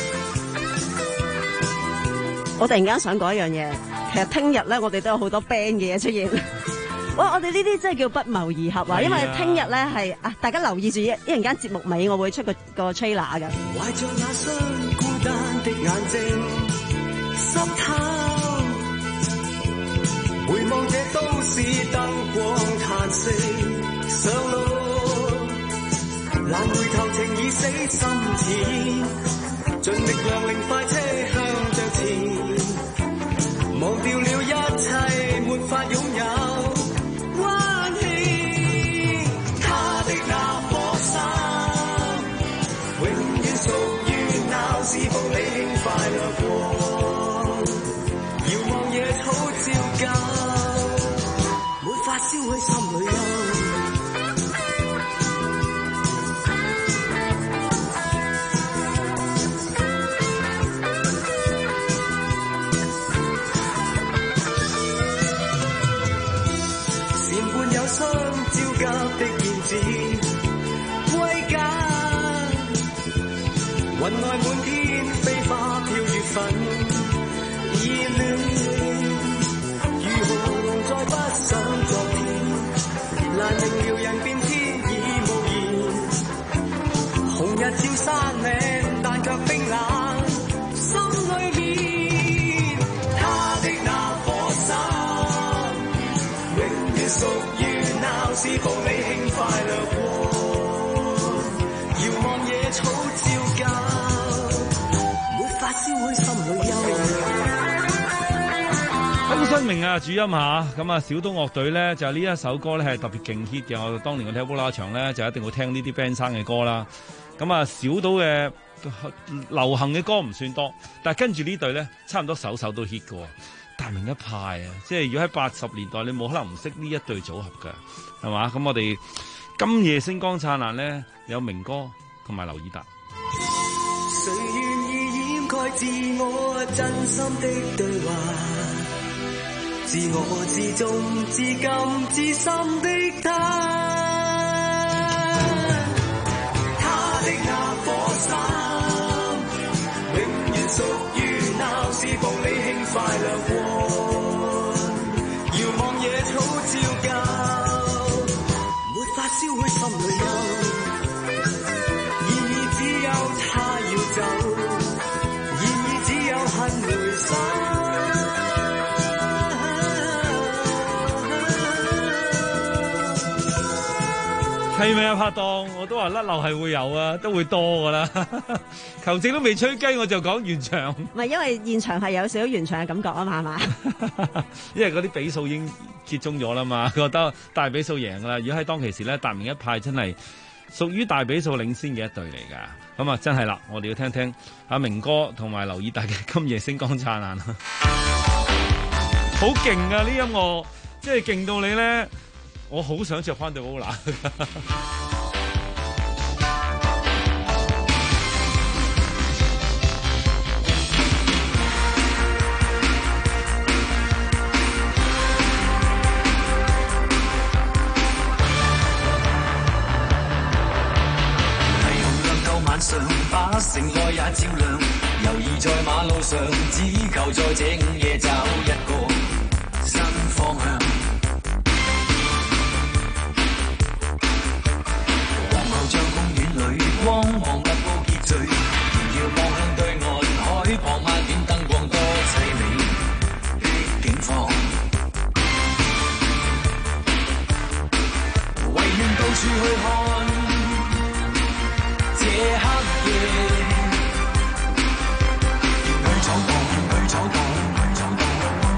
我突然間想講一樣嘢，其實聽日咧我哋都有好多 band 嘅嘢出現。哇！我哋呢啲真係叫不謀而合啊！因為聽日咧係啊，大家留意住一一陣間節目尾，我會出個個 trailer 嘅。 懷着那雙孤單的眼睛，心透，回望這都市燈光嘆息， 息上路，難回頭情已死心纏，盡力量令快車向着前，忘掉了一切沒法擁有溫馨，他的那顆心永遠屬於鬧市步你輕快掠過，遙望野草照舊，沒法燒去心裏憂。相焦急的燕子歸家，雲外滿天飛花飄月份熱戀，如何再不想昨天，難明了人變天已無言，紅日照山嶺，但卻冰冷心裏面，他的那顆心永遠屬於鬧市步你輕快掠過，遙望野草照舊，沒法燒去心裏憂。 周新明啊，主音下咁啊，小島樂隊咧就呢一首歌咧係特別勁 hit 嘅。我當年我睇烏拉場咧就一定會聽呢啲 band 生嘅歌啦。咁啊，小島嘅流行嘅歌唔算多，但係跟住呢隊咧差唔多首首都 hit 嘅。大明一派啊，即係如果喺八十年代，你冇可能唔識呢一對組合㗎，係嘛？咁我哋今夜星光燦爛咧，有明哥同埋劉以達。 誰願意掩蓋自我真心的對話？自我自重自禁自心的他，他的那顆心永遠屬於鬧市步你輕快掠過，遙望野草照舊，沒法燒去心裏憂，然而只有他要走，然而只有恨回首。 係咪啊，拍檔？我都話甩漏係會有啊，都會多噶啦。球證都未吹雞，我就講完場。 唔係因為現場係有少少完場嘅感覺啊嘛，係嘛？ 因為嗰啲比數已經揭盅咗啦嘛，覺得大比數贏噶啦。如果喺當其時咧，大明一派真係屬於大比數領先嘅一隊嚟㗎。咁啊，真係啦，我哋要聽聽阿明哥同埋劉以達嘅今夜星光燦爛。好勁啊！呢音樂即係勁到你咧。我好想着翻對 Ola。 霓虹亮透晚上，把城內也照亮。猶豫在馬路上，只求在這午夜找一個新方向。光芒密布結聚，遙遙望向對岸海旁，萬點燈光多凄美的景況。唯願到處去看，這黑夜，去闖蕩，去闖蕩，去闖蕩。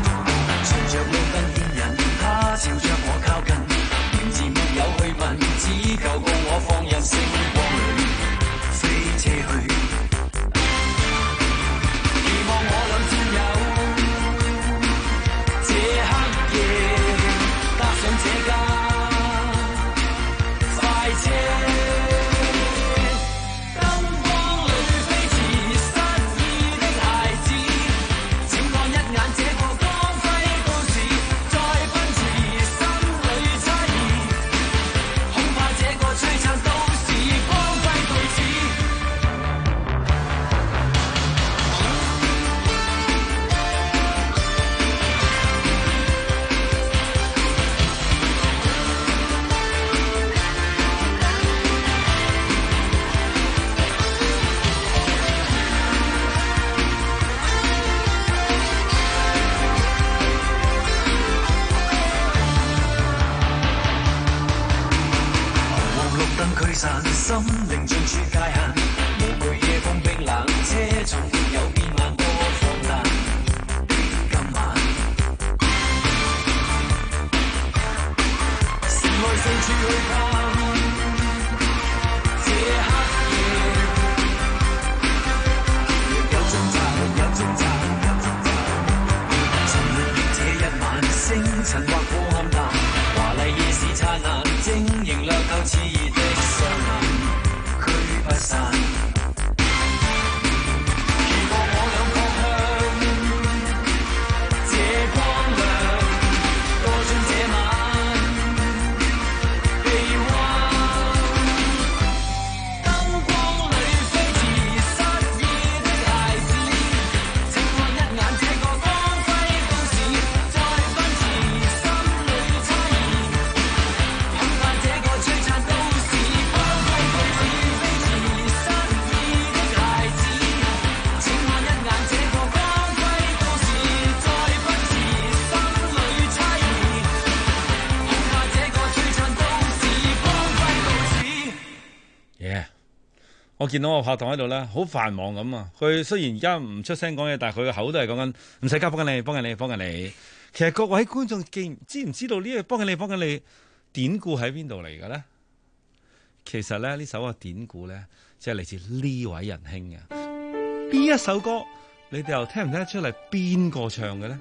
我見到我拍檔喺度咧，好繁忙咁啊！佢雖然而家唔出聲講嘢，但係佢個口都係講緊唔使急，幫緊你，幫緊你，幫緊你。其實各位觀眾記知唔知道呢個幫緊你，幫緊你典故喺邊度嚟嘅咧？其實咧呢首嘅典故咧，即係嚟自呢位仁兄嘅。呢一首歌，你哋又聽唔聽得出嚟邊個唱嘅咧？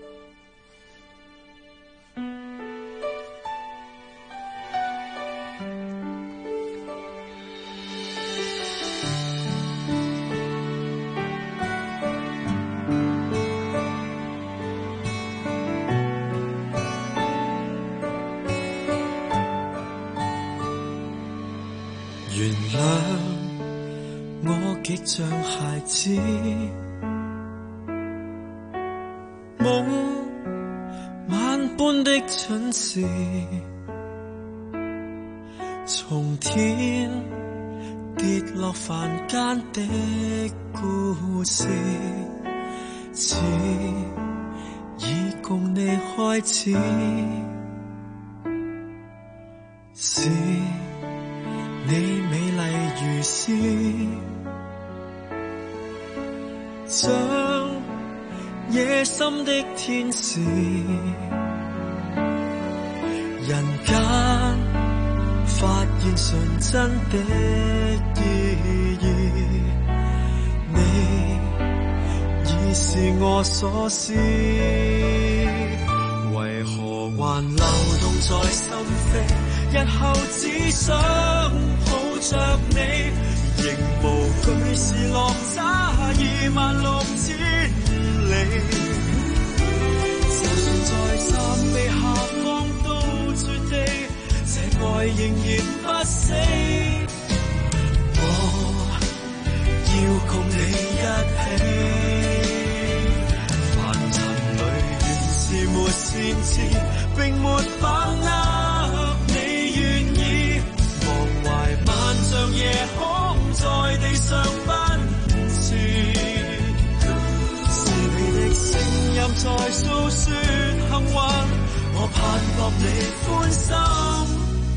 原諒我極像孩子，夢萬般的蠢事，從天跌落凡間的故事，似已共你開始，是你美麗如詩，像野心的天使，人間發現純真的意義，你已是我所思，為何還流動在心扉？日後只想抱着你，仍無懼是落差二萬六千里。就算在三臂下放到絕地，這愛仍然不死。我要共你一起，凡塵裏原是沒先知，並沒把握。像夜空在地上奔馳，是你的聲音在訴說幸運，我盼望你歡心。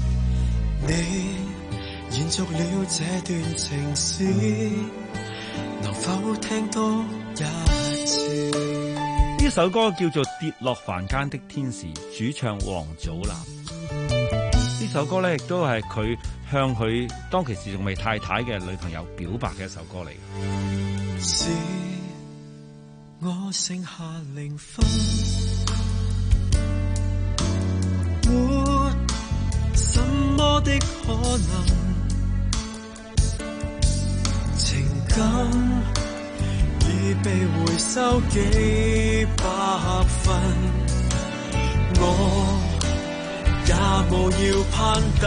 你延續了這段情史，能否聽多一次？ 呢首歌叫做《跌落凡間的天使》，主唱王祖藍。呢首歌咧，亦都係佢向佢當其時仲未太太嘅女朋友表白嘅一首歌嚟。 是我剩下零分，活什麼的可能？情感已被回收幾百分，我也無要攀登，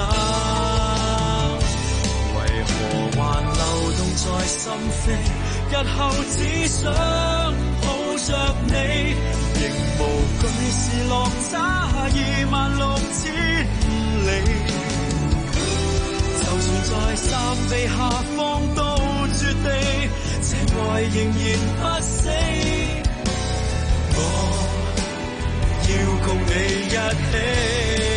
為何還流動在心扉？日後只想抱着你，仍無懼是落差二萬六千里。就算在三臂下放到絕地，這愛仍然不死。我要共你一起。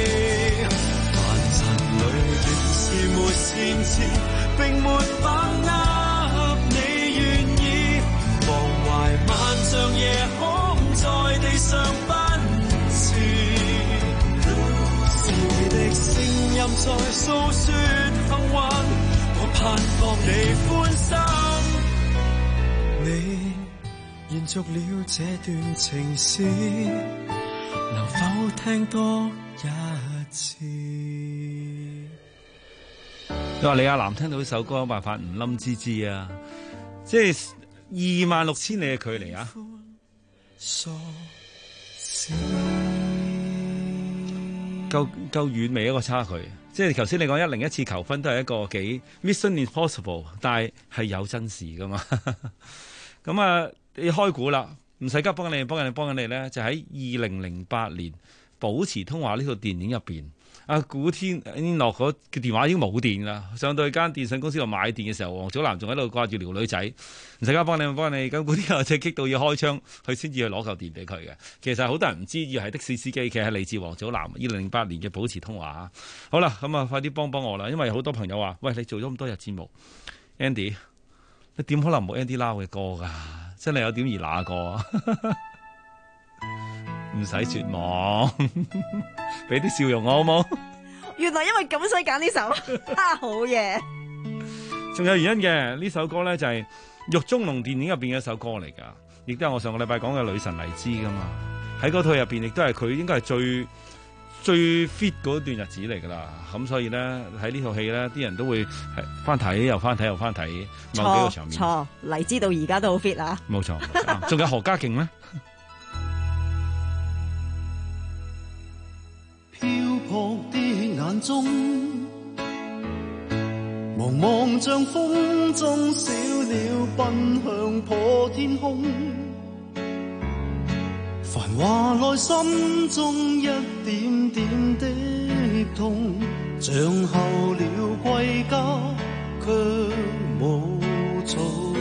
是沒先知，並沒把握你願意，忘懷萬丈夜空在地上奔馳，是你的聲音在訴說幸運，我盼望你歡心。你延續了這段情史，能否聽多一次？ 你話李亞男聽到呢首歌有辦法唔冧吱吱啊！即係二萬六千里嘅距離啊！夠夠遠未一個差距？即係頭先你講一零一次求婚都係一個幾 Mission Impossible， 但係係有真事噶嘛？咁啊，你開估啦，唔使急，幫緊你，幫緊你，幫緊你咧，就喺二零零八年保持通話呢套電影入邊，阿古天樂嗰個電話已經冇電啦。上到去間電信公司度買電嘅時候，黃祖藍仲喺度掛住撩女仔，唔使家幫你，唔幫你。咁古天樂即係激到要開槍，佢先至去攞嚿電俾佢嘅。其實好多人唔知，以為係的士司機，其實係嚟自黃祖藍。二零零八年嘅保持通話。好啦，咁啊，快啲幫幫我啦，因為好多朋友話：喂，你做咗咁多日節目 ，Andy， 你點可能冇 Andy Lau 嘅歌㗎？真係有點兒那個。唔使絕望，俾啲笑容我好冇？ 原來因為咁所以揀呢首，啊好嘢！ 仲有原因嘅，呢首歌咧就係《獄中龍》電影入邊嘅一首歌嚟噶，亦都係我上個禮拜講嘅女神黎姿噶嘛。喺嗰套入邊，亦都係佢應該係最最 fit 嗰段日子嚟噶啦。咁所以咧喺呢套戲咧，啲人都會係翻睇又翻睇又翻睇某幾個場面。 錯，黎姿到而家都好 fit 啊！ 冇錯，仲有何家勁咧？ 漂泊的眼中，茫茫像風中小鳥奔向破天空，繁華內心中一點點的痛，像候鳥歸家卻無草。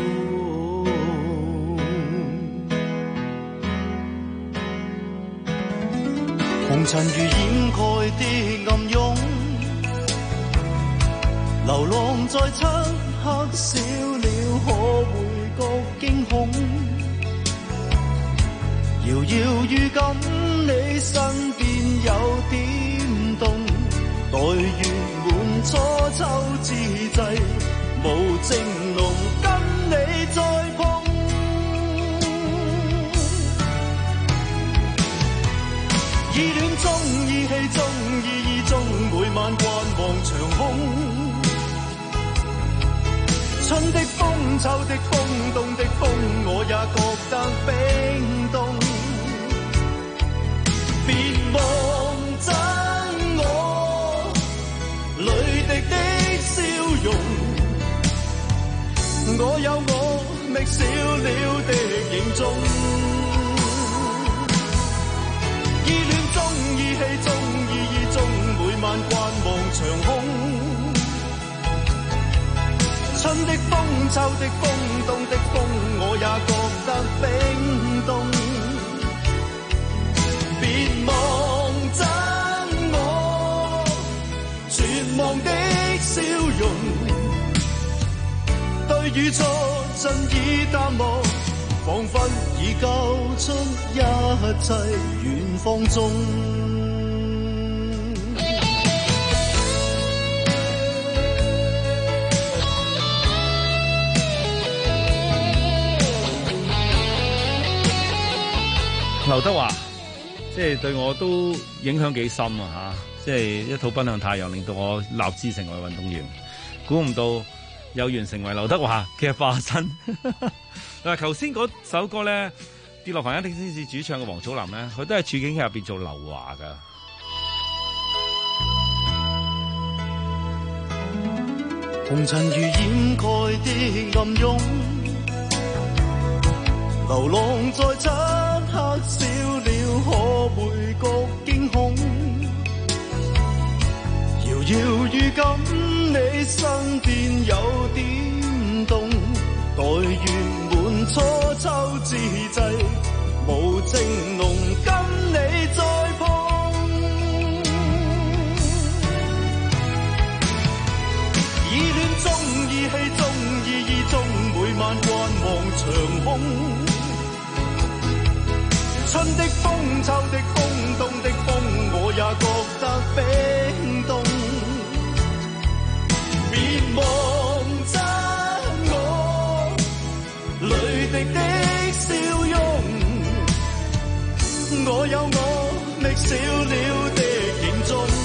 紅塵如掩蓋的暗湧，流浪在漆黑小鳥可會覺驚恐？遙遙預感你身邊有點動，待月滿初秋之際，無情濃跟你再碰。意戀中，意氣中，意義中，每晚慣望長空。春的風，秋的風，冬的風，我也覺得冰凍。別望真我淚滴的笑容，我有我覓少了的影蹤。意氣中，意義中，每晚慣望長空。春的風，秋的風，冬的風，我也覺得冰凍。別望真我絕望的笑容，對與錯盡已淡忘，彷彿已交出一切遠方中。 劉德華即係對我都影響幾深啊！嚇，即係一套奔向太陽，令到我立志成為運動員。估唔到有緣成為劉德華嘅化身。嗱，頭先嗰首歌咧，跌落凡間的天使主唱嘅黃祖藍咧，佢都係處境劇入邊做劉華噶。 紅塵如掩蓋的暗湧，流浪在漆黑小鳥可會覺驚恐？遙遙預感你身邊有點動，待月滿初秋之際，無情濃跟你再碰。意戀中，意氣中，意義中，每晚慣望長空。春的風，秋的風，冬的風，我也覺得冰凍。別望真我淚滴的笑容，我有我覓少了的影蹤。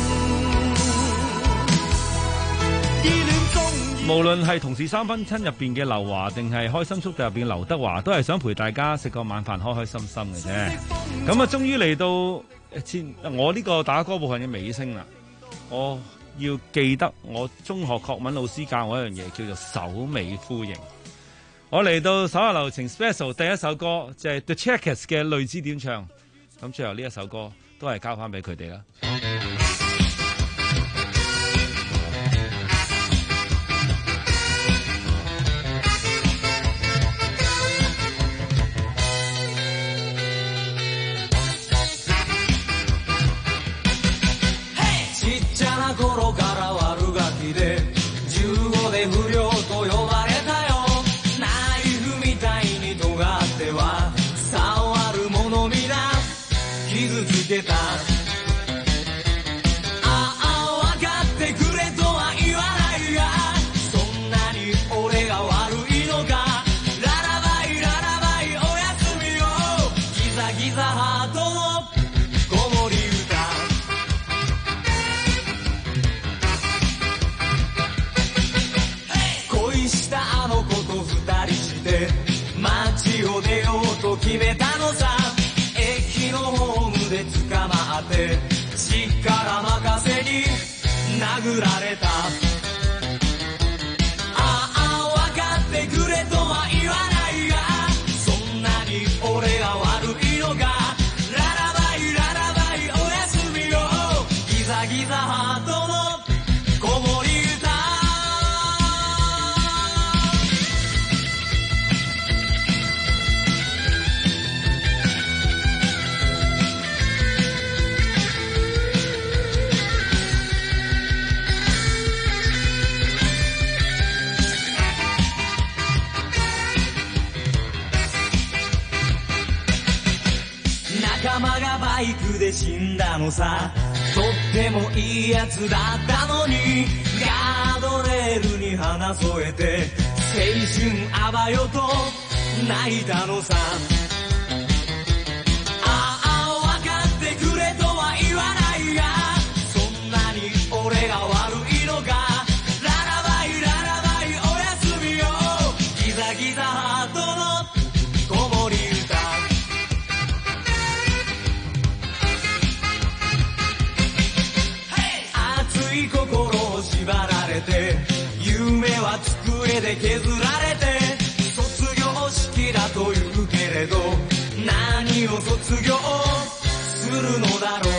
無論係同事三分親入邊嘅劉華，定係開心速遞入邊嘅劉德華，都係想陪大家食個晚飯，開開心心嘅啫。咁啊，終於嚟到前我呢個打歌部分嘅尾聲啦。我要記得我中學國文老師教我一樣嘢，叫做首尾呼應。我嚟到手下留情 Special 第一首歌就係 The Checkers 嘅淚之點唱。咁最後呢一首歌都係交翻俾佢哋啦。 頃から悪ガキでじゅうごで不良と呼ばれたよ。ナイフみたいに尖っては触るもの皆傷つけた。ああ分かってくれとは言わないが、そんなに俺が悪いのか。ララバイララバイおやすみよ、ギザギザハートの子守歌。したあの子と二人して街を出ようと決めたのさ。駅のホームで捕まって力任せに殴られた。ああ分かってくれとは言わないが、そんなに俺が悪いのか。ララバイララバイおやすみよ、ギザギザハートの子守歌。仲間がバイクで死んだのさ。とってもいいやつだったのに、ガードレールに花添えて青春あばよと泣いたのさ。ああ分かってくれとは言わないが、そんなに俺が悪いのか。ララバイララバイおやすみよ、ギザギザハートの子守歌。心を縛られて夢は机で削られて、卒業式だと言うけれど何を卒業するのだろう。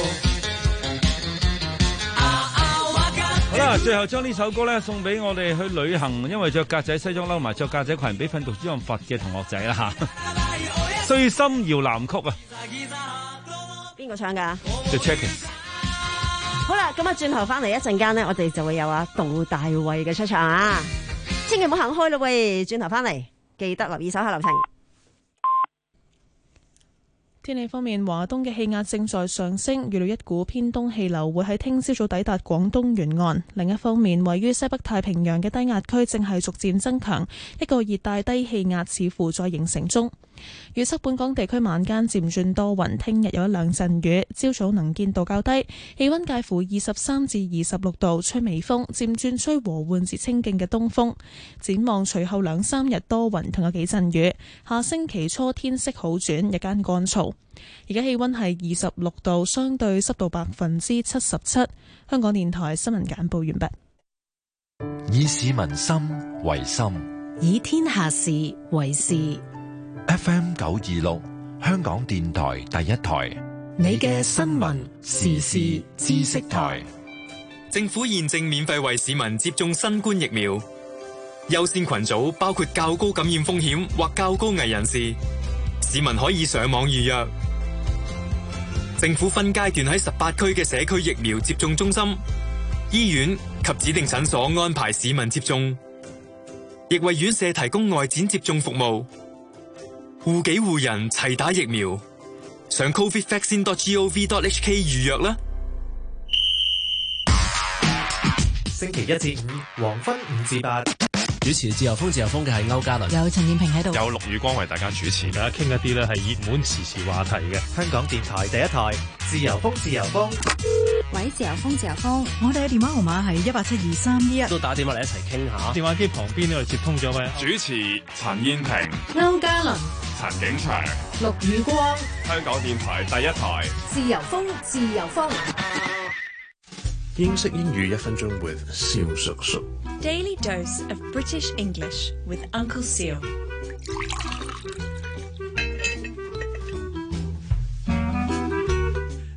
好啦，最後將呢首歌咧送俾我哋去旅行，因為着格仔西裝褸埋着格仔裙俾訓讀主任罰嘅同學仔啦嚇。碎心搖籃曲啊， 邊個唱㗎 ？The Checkers。 好啦，咁啊，轉頭翻嚟一陣間咧，我哋就會有阿杜大衛嘅出場啊！千祈唔好行開咯喂，轉頭翻嚟記得留意手下留情。 天氣方面，華東嘅氣壓正在上升，預料一股偏東氣流會喺聽朝早抵達廣東沿岸。另一方面，位於西北太平洋嘅低壓區正係逐漸增強，一個熱帶低氣壓似乎在形成中。預測本港地區晚間漸轉多雲，聽日有一兩陣雨，朝早能見度較低，氣溫介乎二十三至二十六度，吹微風，漸轉吹和緩至清勁嘅東風。展望隨後兩三日多雲同有幾陣雨，下星期初天色好轉，日間乾燥。而家氣溫係二十六度，相對濕度百分之七十七。香港電台新聞簡報完畢。 以市民心為心， 以天下事為事。 F M 九二六，香港電台第一台， 你嘅新聞時事知識台。 政府現正免費為市民接種新冠疫苗，優先群組包括較高感染風險或較高危人士，市民可以上網預約。政府分階段喺十八區嘅社區疫苗接種中心、醫院及指定診所安排市民接種，亦為院舍提供外展接種服務。護己護人齊打疫苗，上 covid vaccine dot gov dot h k 預約啦。 星期一至五黃昏五至八， 主持自由風自由風嘅係歐嘉倫， 有陳燕平喺度， 有陸宇光為大家主持， 大家傾一啲咧係熱門時事話題嘅。 香港電台第一台自由風自由風。 喂，自由風自由風，我哋嘅電話號碼係一八七二三一一， 都打電話嚟一齊傾下。 電話機旁邊呢度接通咗位主持陳燕平、 歐嘉倫、 陳景祥、 陸宇光， 香港電台第一台自由風自由風。 英式英語一分鐘 with 蕭叔叔。 Daily dose of British English with Uncle Seal。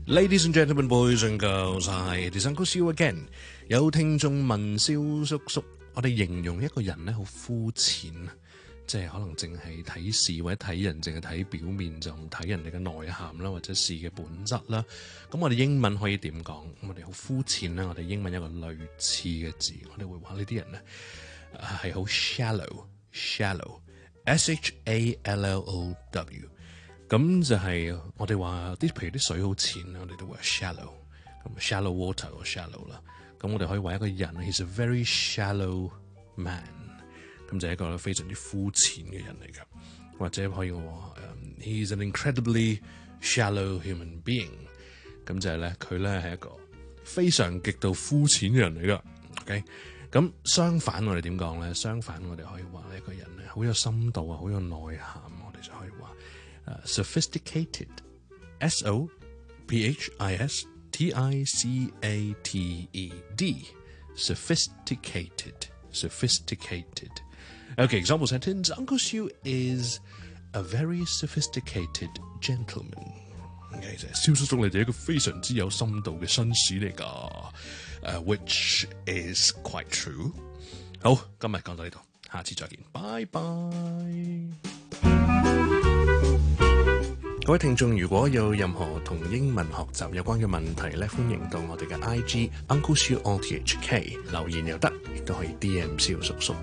Ladies and gentlemen, boys and girls, hi, it is Uncle Siu again。有聽眾問蕭叔叔，我哋形容一個人咧好膚淺，即係可能淨係睇事或者睇人，淨係睇表面，就唔睇人哋嘅內涵啦，或者事嘅本質啦。咁我哋英文可以點講？我哋好膚淺咧，我哋英文有一個類似嘅字，我哋會話呢啲人咧係好 shallow，shallow，s h a l l o w。咁就係我哋話啲，譬如啲水好淺，我哋都話 shallow， 咁 shallow water 或 shallow 啦。咁我哋可以話一個人 ，he's a very shallow man， 咁就係一個非常之膚淺嘅人嚟㗎。或者可以話、um, he's an incredibly shallow human being， 咁就係咧佢咧係一個非常極度膚淺嘅人嚟㗎。OK， 咁相反我哋點講咧？相反我哋可以話一個人咧好有深度啊，好有內涵，我哋就可以話。Uh, sophisticated, S O P H I S T I C A T E D, sophisticated, sophisticated. Okay, example sentence. Uncle Siu is a very sophisticated gentleman. Okay, 蕭叔叔你哋一個非常之有深度嘅紳士嚟㗎， uh, which is quite true. 好，今日講到呢度，下次再見，拜拜。各位聽眾，如果有任何同英文學習有關嘅問題咧，歡迎到我哋嘅 I G Uncle Siu O T H K 留言又得，亦都可以 D M 蕭叔叔。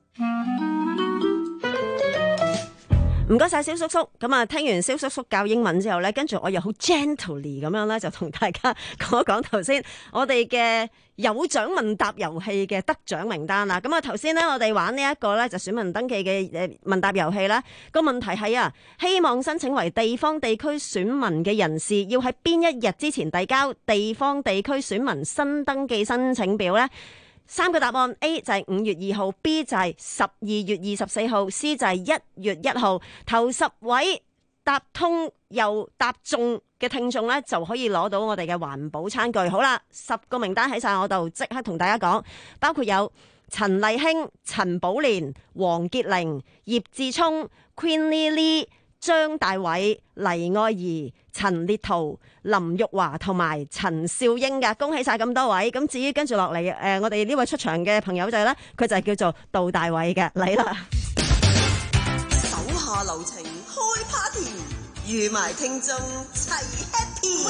唔該晒蕭叔叔，咁啊聽完蕭叔叔教英文之後咧，跟住我又好 gently 咁樣咧，就同大家講一講頭先我哋嘅有獎問答遊戲嘅得獎名單啦。咁啊頭先咧我哋玩呢一個咧就選民登記嘅誒問答遊戲啦。個問題係啊，希望申請為地方地區選民嘅人士要喺邊一日之前遞交地方地區選民新登記申請表咧？三個答案 A 就係五月二號 ，B 就係十二月二十四號 ，C 就係一月一號。頭十位答通又答中嘅聽眾咧，就可以攞到我哋嘅環保餐具。好啦，十個名單喺晒我度，即刻同大家講，包括有陳麗卿、陳寶蓮、黃潔玲、葉志聰、Queen Lily、張大偉、黎愛儀、陳烈圖、林玉華同埋陳少英嘅，恭喜晒咁多位。咁至於跟住落嚟，誒、呃，我哋呢位出場嘅朋友仔咧，佢就係叫做杜大偉嘅，嚟啦。 手下留情，開 party， 預埋聽眾齊 happy。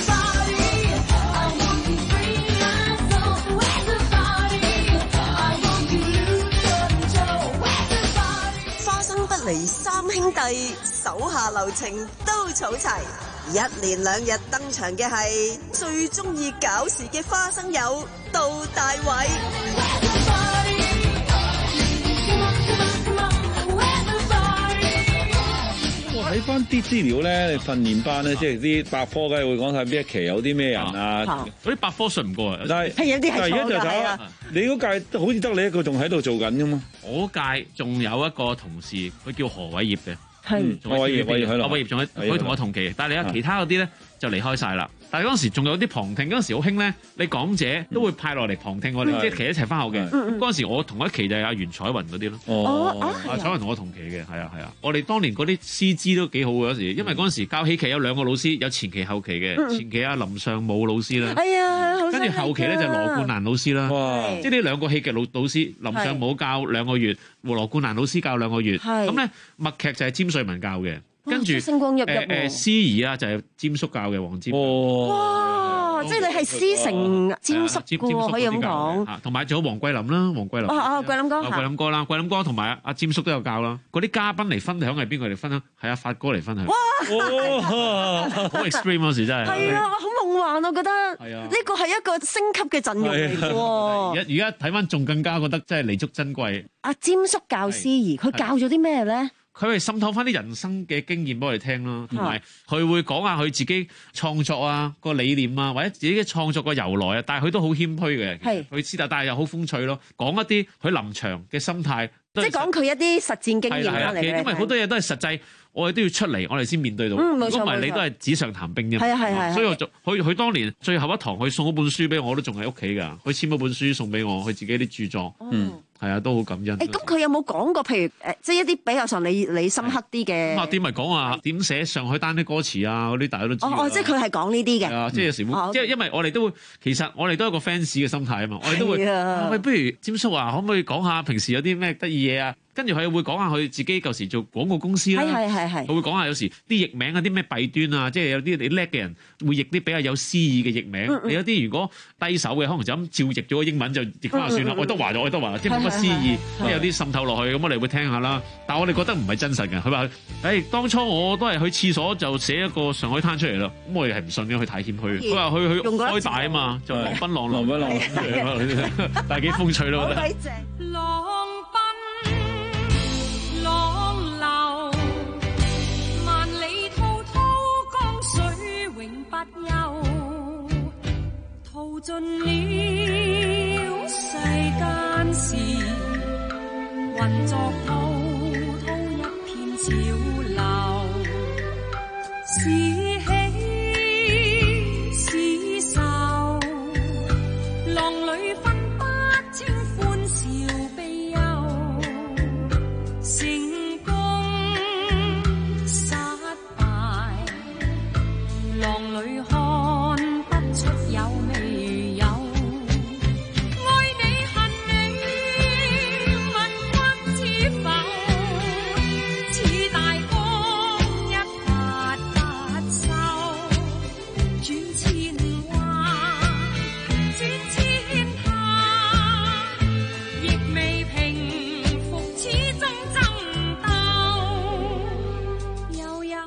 不離三兄弟，手下留情都儲齊，一連兩日登場嘅係最中意搞事嘅花生友杜大偉。 我睇翻啲資料咧，訓練班咧，即係啲百科梗係會講晒邊一期有啲咩人啊，嗰啲百科信唔過啊，但係係有啲係錯㗎。 但係而家就睇你嗰屆好似得你一個仲喺度做緊㗎嘛？ 我屆仲有一個同事，佢叫何偉業嘅， 係何偉業，何偉業仲喺，佢同我同期，但係你有其他嗰啲咧就離開晒啦。但係嗰陣時仲有啲旁聽，嗰陣時好興咧，你港姐都會派落嚟旁聽我哋，即係其實一齊翻學嘅。嗰陣時我同一期就係阿袁彩雲嗰啲咯。 哦， 阿彩雲同我同期嘅，係啊係啊。我哋當年嗰啲師資都幾好嘅嗰時，因為嗰陣時教戲劇有兩個老師，有前期後期嘅。前期阿林尚武老師啦， 係啊， 跟住後期咧就羅冠蘭老師啦。即係呢兩個戲劇老老師，林尚武教兩個月，羅冠蘭老師教兩個月。咁咧默劇就係詹瑞文教嘅。跟住星光熠熠喎， 誒司儀啊就係詹叔教嘅黃霑。 哇！即係你係師承詹叔嘅喎，可以咁講。 同埋仲有黃桂林啦，黃桂林。 啊啊，桂林哥。 桂林哥啦，桂林哥同埋阿詹叔都有教啦。嗰啲嘉賓嚟分享係邊個嚟分享？係阿發哥嚟分享。哇！好 extreme 嗰時真係。 係啊，好夢幻我覺得。係啊。呢個係一個升級嘅陣容嚟嘅喎。 而而家睇翻仲更加覺得真係彌足珍貴。 阿詹叔教司儀，佢教咗啲咩咧？ 佢係滲透翻啲人生嘅經驗俾我哋聽咯，同埋佢會講下佢自己創作啊個理念啊，或者自己嘅創作個由來啊。但係佢都好謙虛嘅，佢私底但係又好風趣咯，講一啲佢臨場嘅心態， 即係講佢一啲實戰經驗翻嚟嘅。 因為好多嘢都係實際，我哋都要出嚟，我哋先面對到。如果唔係，你都係紙上談兵啫。 係啊係係。 所以我就佢佢當年最後一堂，佢送咗本書俾我，我都仲喺屋企㗎。佢簽咗本書送俾我，佢自己啲著作。嗯。 係啊，都好感恩。 誒，咁佢有冇講過？譬如誒，即係一啲比較上你你深刻啲嘅。 咁啊，啲咪講話點寫上海灘啲歌詞啊，嗰啲大家都知。 哦哦，即係佢係講呢啲嘅。 係啊，即係有時會，即係因為我哋都會，其實我哋都有個 fans 嘅心態啊嘛，我哋都會，喂，不如詹叔啊，可唔可以講下平時有啲咩得意嘢啊？跟住佢會講下佢自己舊時做廣告公司啦， 係係係， 佢會講下有時啲譯名啊啲咩弊端啊，即係有啲你叻嘅人會譯啲比較有詩意嘅譯名，嗯嗯、你有啲如果低手嘅可能就咁照譯咗個英文就譯翻就算啦，愛德華就愛德華，即係冇乜詩意，即係有啲滲透落去，咁我哋會聽下啦。但係我哋覺得唔係真實嘅，佢話：誒、欸、當初我都係去廁所就寫一個上海灘出嚟咯，咁我哋係唔信嘅，佢太謙虛。佢話佢去開大啊嘛，就浪奔浪浪奔浪，但係幾風趣咯，我覺得。 浪奔浪流，萬里滔滔江水永不休，淘盡了世間事，混作滔滔一片潮流，是喜是愁，浪裏分不清歡笑悲憂，成功失敗，浪裏看不出有未有，愛你恨你問君知否，似大江一發發收，轉千彎轉千下，亦未平復始終爭鬥，又有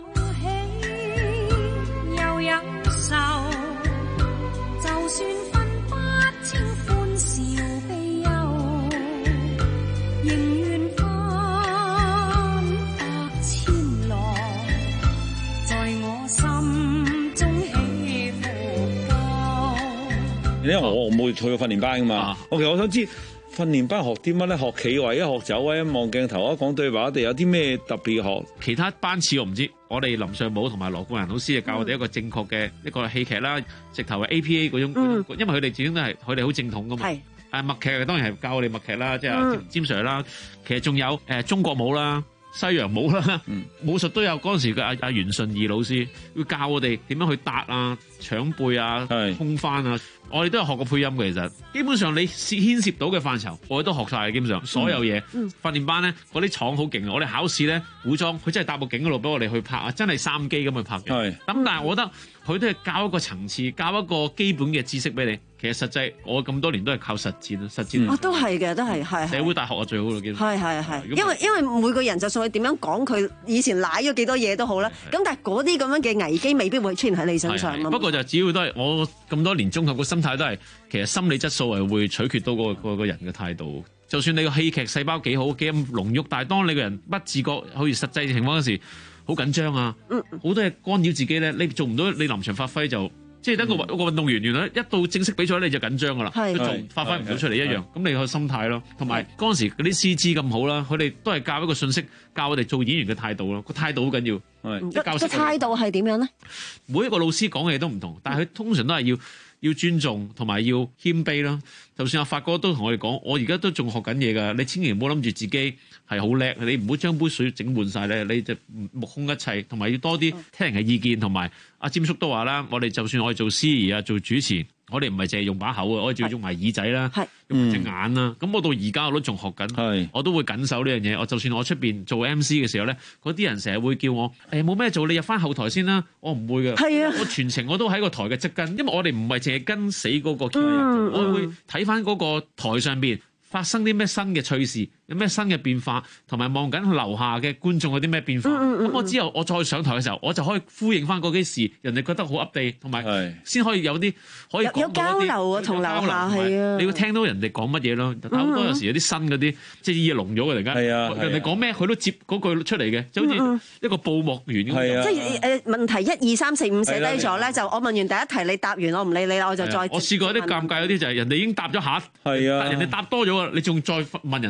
喜又有愁，就算分不清歡笑悲憂，仍願翻百千浪，在我心中起伏高。 因為我我冇去過訓練班噶嘛，我其實我想知訓練班學啲乜咧？學企位啊，學走位啊，望鏡頭啊，講對話，我哋有啲咩特別學？ 其他班次我唔知，我哋林尚武同埋羅冠仁老師就教我哋一個正確嘅一個戲劇啦，直頭係 A P A 嗰種， 嗯、 因為佢哋始終都係佢哋好正統噶嘛。係誒默劇當然係教我哋默劇啦，即係嗯詹 Sir 啦。其實仲有誒、呃、中國舞啦。西洋舞啦，嗯、武術都有嗰陣時嘅阿阿袁順義老師會教我哋點樣去搭啊、搶背啊、空翻啊，我哋都有學過配音嘅。其實基本上你牽涉到嘅範疇，我哋都學晒嘅。基本上所有嘢，嗯嗯、訓練班咧嗰啲廠好勁啊！我哋考試咧古裝，佢真係搭部景嗰度俾我哋去拍啊，真係三機咁去拍嘅。咁但係我覺得佢都係教一個層次，教一個基本嘅知識俾你。其實實際我咁多年都係靠實踐啊，實踐。 哦，都係嘅，都係係。 社會大學啊最好咯，基本。 係係係，因為因為每個人就算佢點樣講，佢以前賴咗幾多嘢都好啦。咁但係嗰啲咁樣嘅危機未必會出現喺你身上。 不過就只要都係我咁多年綜合個心態都係，其實心理質素係會取決到個個個人嘅態度。就算你個戲劇細胞幾好幾咁濃郁，但係當你個人不自覺好似實際情況嗰時好緊張啊，好、嗯、多嘢干擾自己咧，你做唔到你臨場發揮就。即係等個運個運動員，原來一到正式比賽你就緊張噶啦，佢仲發揮唔到出嚟一樣。咁你個心態咯，同埋嗰陣時嗰啲師資咁好啦，佢哋都係教一個信息，教我哋做演員嘅態度咯。個態度好緊要，係即係教識。個態度係點樣咧？ 每一個老師講嘅嘢都唔同，但係佢通常都係要要尊重同埋要謙卑啦。就算阿發哥都同我哋講，我而家都仲學緊嘢㗎。你千祈唔好諗住自己係好叻，你唔好將杯水整滿晒咧，你就目空一切。同埋要多啲聽人嘅意見，同埋阿詹叔都話啦，我哋就算我哋做司儀啊、做主持，我哋唔係淨係用把口啊，我哋仲要用埋耳仔啦，用隻眼啦。咁我到而家我都仲學緊，我都會緊守呢樣嘢。我就算我出邊做 M C 嘅時候咧，嗰啲人成日會叫我誒冇咩做，你入翻後台先啦。我唔會嘅， 係啊， 我全程我都喺個台嘅側跟，因為我哋唔係淨係跟死嗰個劇人，我會睇翻嗰個台上邊發生啲咩新嘅趣事，有咩新嘅變化，同埋望緊樓下嘅觀眾有啲咩變化。咁、嗯嗯、我之後我再上台嘅時候，我就可以呼應翻嗰啲事，人哋覺得好 update，同埋先可以有啲可以講有交流啊，同樓下係啊， 你要聽到人哋講乜嘢咯。但好多有時有啲新嗰啲，即係耳聾咗嘅突然間，人哋講咩佢都接嗰句出嚟嘅，就好似一個報幕員咁。 嗯嗯、即係誒問題一二三四五寫低咗咧，就我問完第一題你答完，我唔理你啦，我就再。 我試過啲尷尬嗰啲就係人哋已經答咗下，係啊，但人哋答多咗啊，你仲再問人，因為你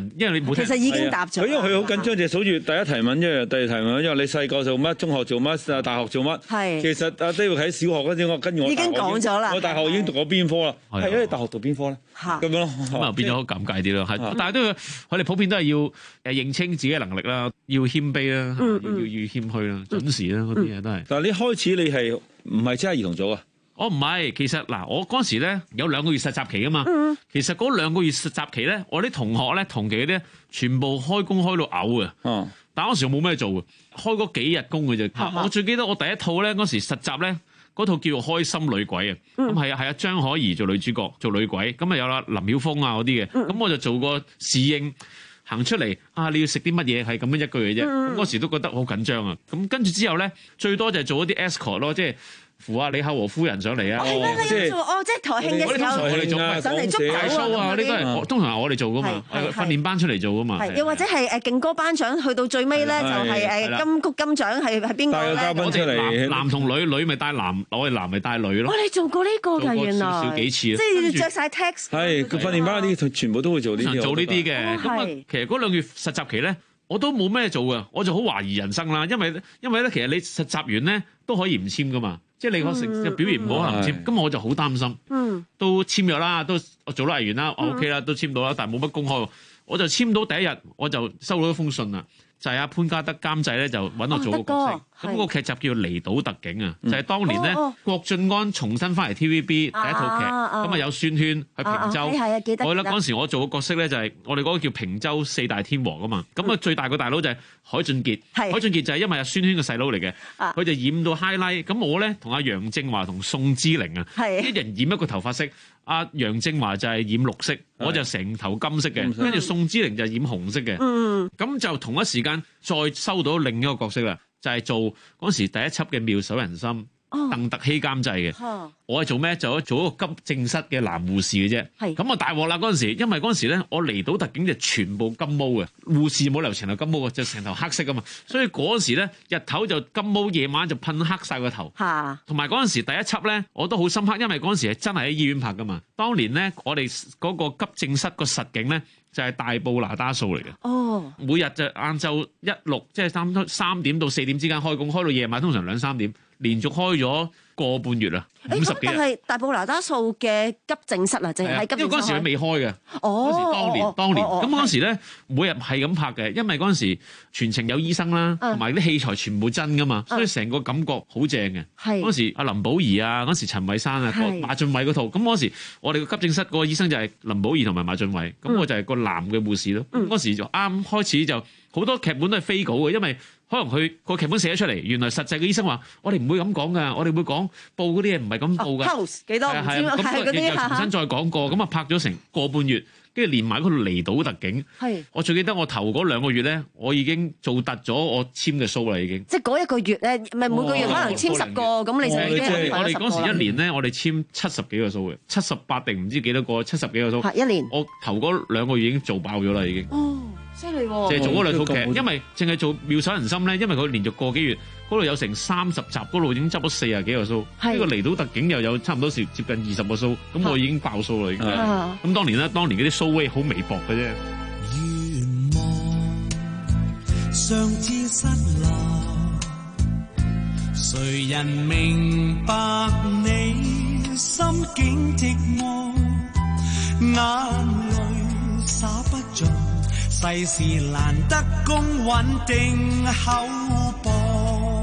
冇聽。 其實已經答咗。 因為佢好緊張，就數住第一題問，因為第二題問，因為你細個做乜，中學做乜，啊大學做乜。係。其實阿 David 喺小學嗰陣，我跟住我已經講咗啦。 我大學已經讀咗邊科啦？係因為大學讀邊科咧？ 嚇。咁樣咯， 咁啊變咗好尷尬啲咯。係，但係都要佢哋普遍都係要誒認清自己嘅能力啦，要謙卑啦，要要要謙虛啦，準時啦，嗰啲嘢都係。 但係你開始你係唔係真係兒童組啊？ 我唔係，其實嗱，我嗰時咧有兩個月實習期噶嘛。 嗯、 其實嗰兩個月實習期咧，我啲同學咧同期嗰啲全部開工開到嘔啊。嗯、但嗰時我冇咩做嘅，開嗰幾日工嘅啫。嗯、我最記得我第一套咧嗰時實習咧，嗰套叫做《開心女鬼》啊。咁係啊係啊，張可頤做女主角做女鬼，咁啊有啦林曉峰啊嗰啲嘅。咁、嗯、我就做個侍應行出嚟啊！你要食啲乜嘢係咁樣一句嘅啫。咁嗰、嗯、時都覺得好緊張啊。咁跟住之後咧，最多就係做一啲 escort 咯，即係。扶下李孝和夫人上嚟啊！ 係咩？你要做哦，即係台慶嘅時候， 我哋做上嚟捉大 show 啊！呢啲都係通常係我哋做噶嘛，訓練班出嚟做噶嘛。 又或者係誒勁歌頒獎，去到最尾咧就係誒金曲金獎係係邊個咧？ 帶個嘉賓出嚟， 男同女，女咪帶男，我哋男咪帶女咯。 我哋做過呢個㗎，原來少幾次， 即係着晒 text。 係訓練班啲全部都會做呢啲， 做呢啲嘅。咁啊，其實嗰兩個月實習期咧，我都冇咩做嘅，我就好懷疑人生啦。因為因為咧，其實你實習完咧都可以唔簽噶嘛。即係你個成嘅表現唔好可能唔簽，咁、嗯、我就好擔心。嗯，都簽咗啦，都我做咗藝員啦，我 OK 啦，都簽到啦，但係冇乜公開。我就簽到第一日，我就收到一封信啦，就係、是、阿潘嘉德監製咧，就揾我做個角色。咁、哦、個劇集叫《離島特警》啊，就係、是、當年咧、哦哦、郭晉安重新翻嚟 T V B 第一套劇，咁啊、哦哦、有宣萱去平洲。係啊，記得。我覺得嗰陣時我做個角色咧，就係我哋嗰個叫平洲四大天王啊嘛。咁啊、嗯、最大個大佬就係海俊傑，海俊傑就係因為阿宣萱嘅細佬嚟嘅，佢就染到 highlight。咁我咧同阿楊正華同宋之玲啊，一人染一個頭髮色。阿楊正華就係染綠色，我就成頭金色嘅，跟住宋之玲就係染紅色嘅。嗯，咁就同一時間再收到另一個角色啦，就係、是、做嗰時第一輯嘅妙手仁心。鄧特希監製嘅，哦、我係做咩？做做一個急症室嘅男護士嘅啫。咁啊大鑊啦！嗰陣時，因為嗰陣時咧，我離島特警就全部金毛嘅，護士冇留成頭金毛嘅，就成頭黑色噶嘛。所以嗰陣時咧，日頭就金毛，夜晚就噴黑晒個頭。同埋嗰陣時第一輯咧，我都好深刻，因為嗰陣時係真係喺醫院拍噶嘛。當年咧，我哋嗰個急症室個實景咧，就係大埔拿打素嚟嘅。哦，每日就晏晝一六，即係三三點到四點之間開工，開到夜晚通常兩三點。連續開咗個半月啦，五十幾日。但係大埔拿打素嘅急症室啊，淨係喺急症室開。 因為嗰陣時佢未開嘅。 哦。 嗰時當年，當年。咁嗰陣時咧，每日係咁拍嘅，因為嗰陣時全程有醫生啦，同埋啲器材全部真噶嘛，所以成個感覺好正嘅。係。嗰陣時阿林保怡啊，嗰陣時陳慧珊啊，馬俊偉嗰套。咁嗰陣時我哋個急症室嗰個醫生就係林保怡同埋馬俊偉，咁我就係個男嘅護士咯。咁嗰時就啱開始就好多劇本都係飛稿嘅，因為。可能佢個劇本寫咗出嚟，原來實際嘅醫生話：我哋唔會咁講㗎，我哋會講報嗰啲嘢唔係咁報㗎。 House 幾多？係咁又重新再講過，咁啊拍咗成個半月，跟住連埋嗰度離島特警。係。我最記得我頭嗰兩個月咧，我已經做突咗我簽嘅 show 啦，已經。即係嗰一個月咧，唔係每個月可能簽十個，咁你就已經係我哋嗰時一年咧，我哋簽七十幾個 show 嘅，七十八定唔知幾多個，七十幾個 show。係一年。我頭嗰兩個月已經做爆咗啦，已經。哦。犀利喎！就係做嗰兩套劇，因為淨係做妙手仁心咧，因為佢連續個幾月，嗰度有成三十集，嗰度已經執咗四十幾個 show。呢個離島特警又有差唔多接接近二十個 show，咁我已經爆 show 啦，已經。咁當年咧，當年嗰啲 show weight好微薄嘅啫。 願望上至失落，誰人明白你心境寂寞，眼淚灑不盡。世事難得公穩定厚薄，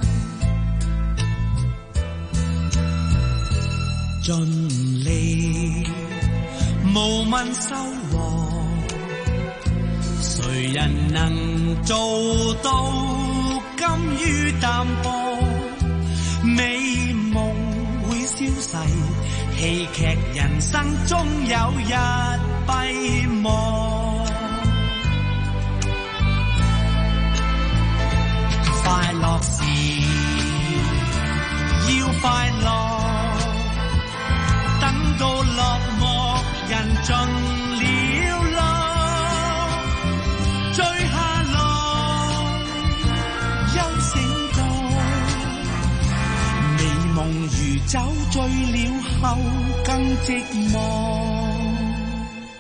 盡力無問收穫，誰人能做到甘於淡薄？美夢會消逝，戲劇人生終有日閉幕。快樂時要快樂，等到落寞人盡了浪，追下浪休醒過，美夢如酒醉了後更寂寞。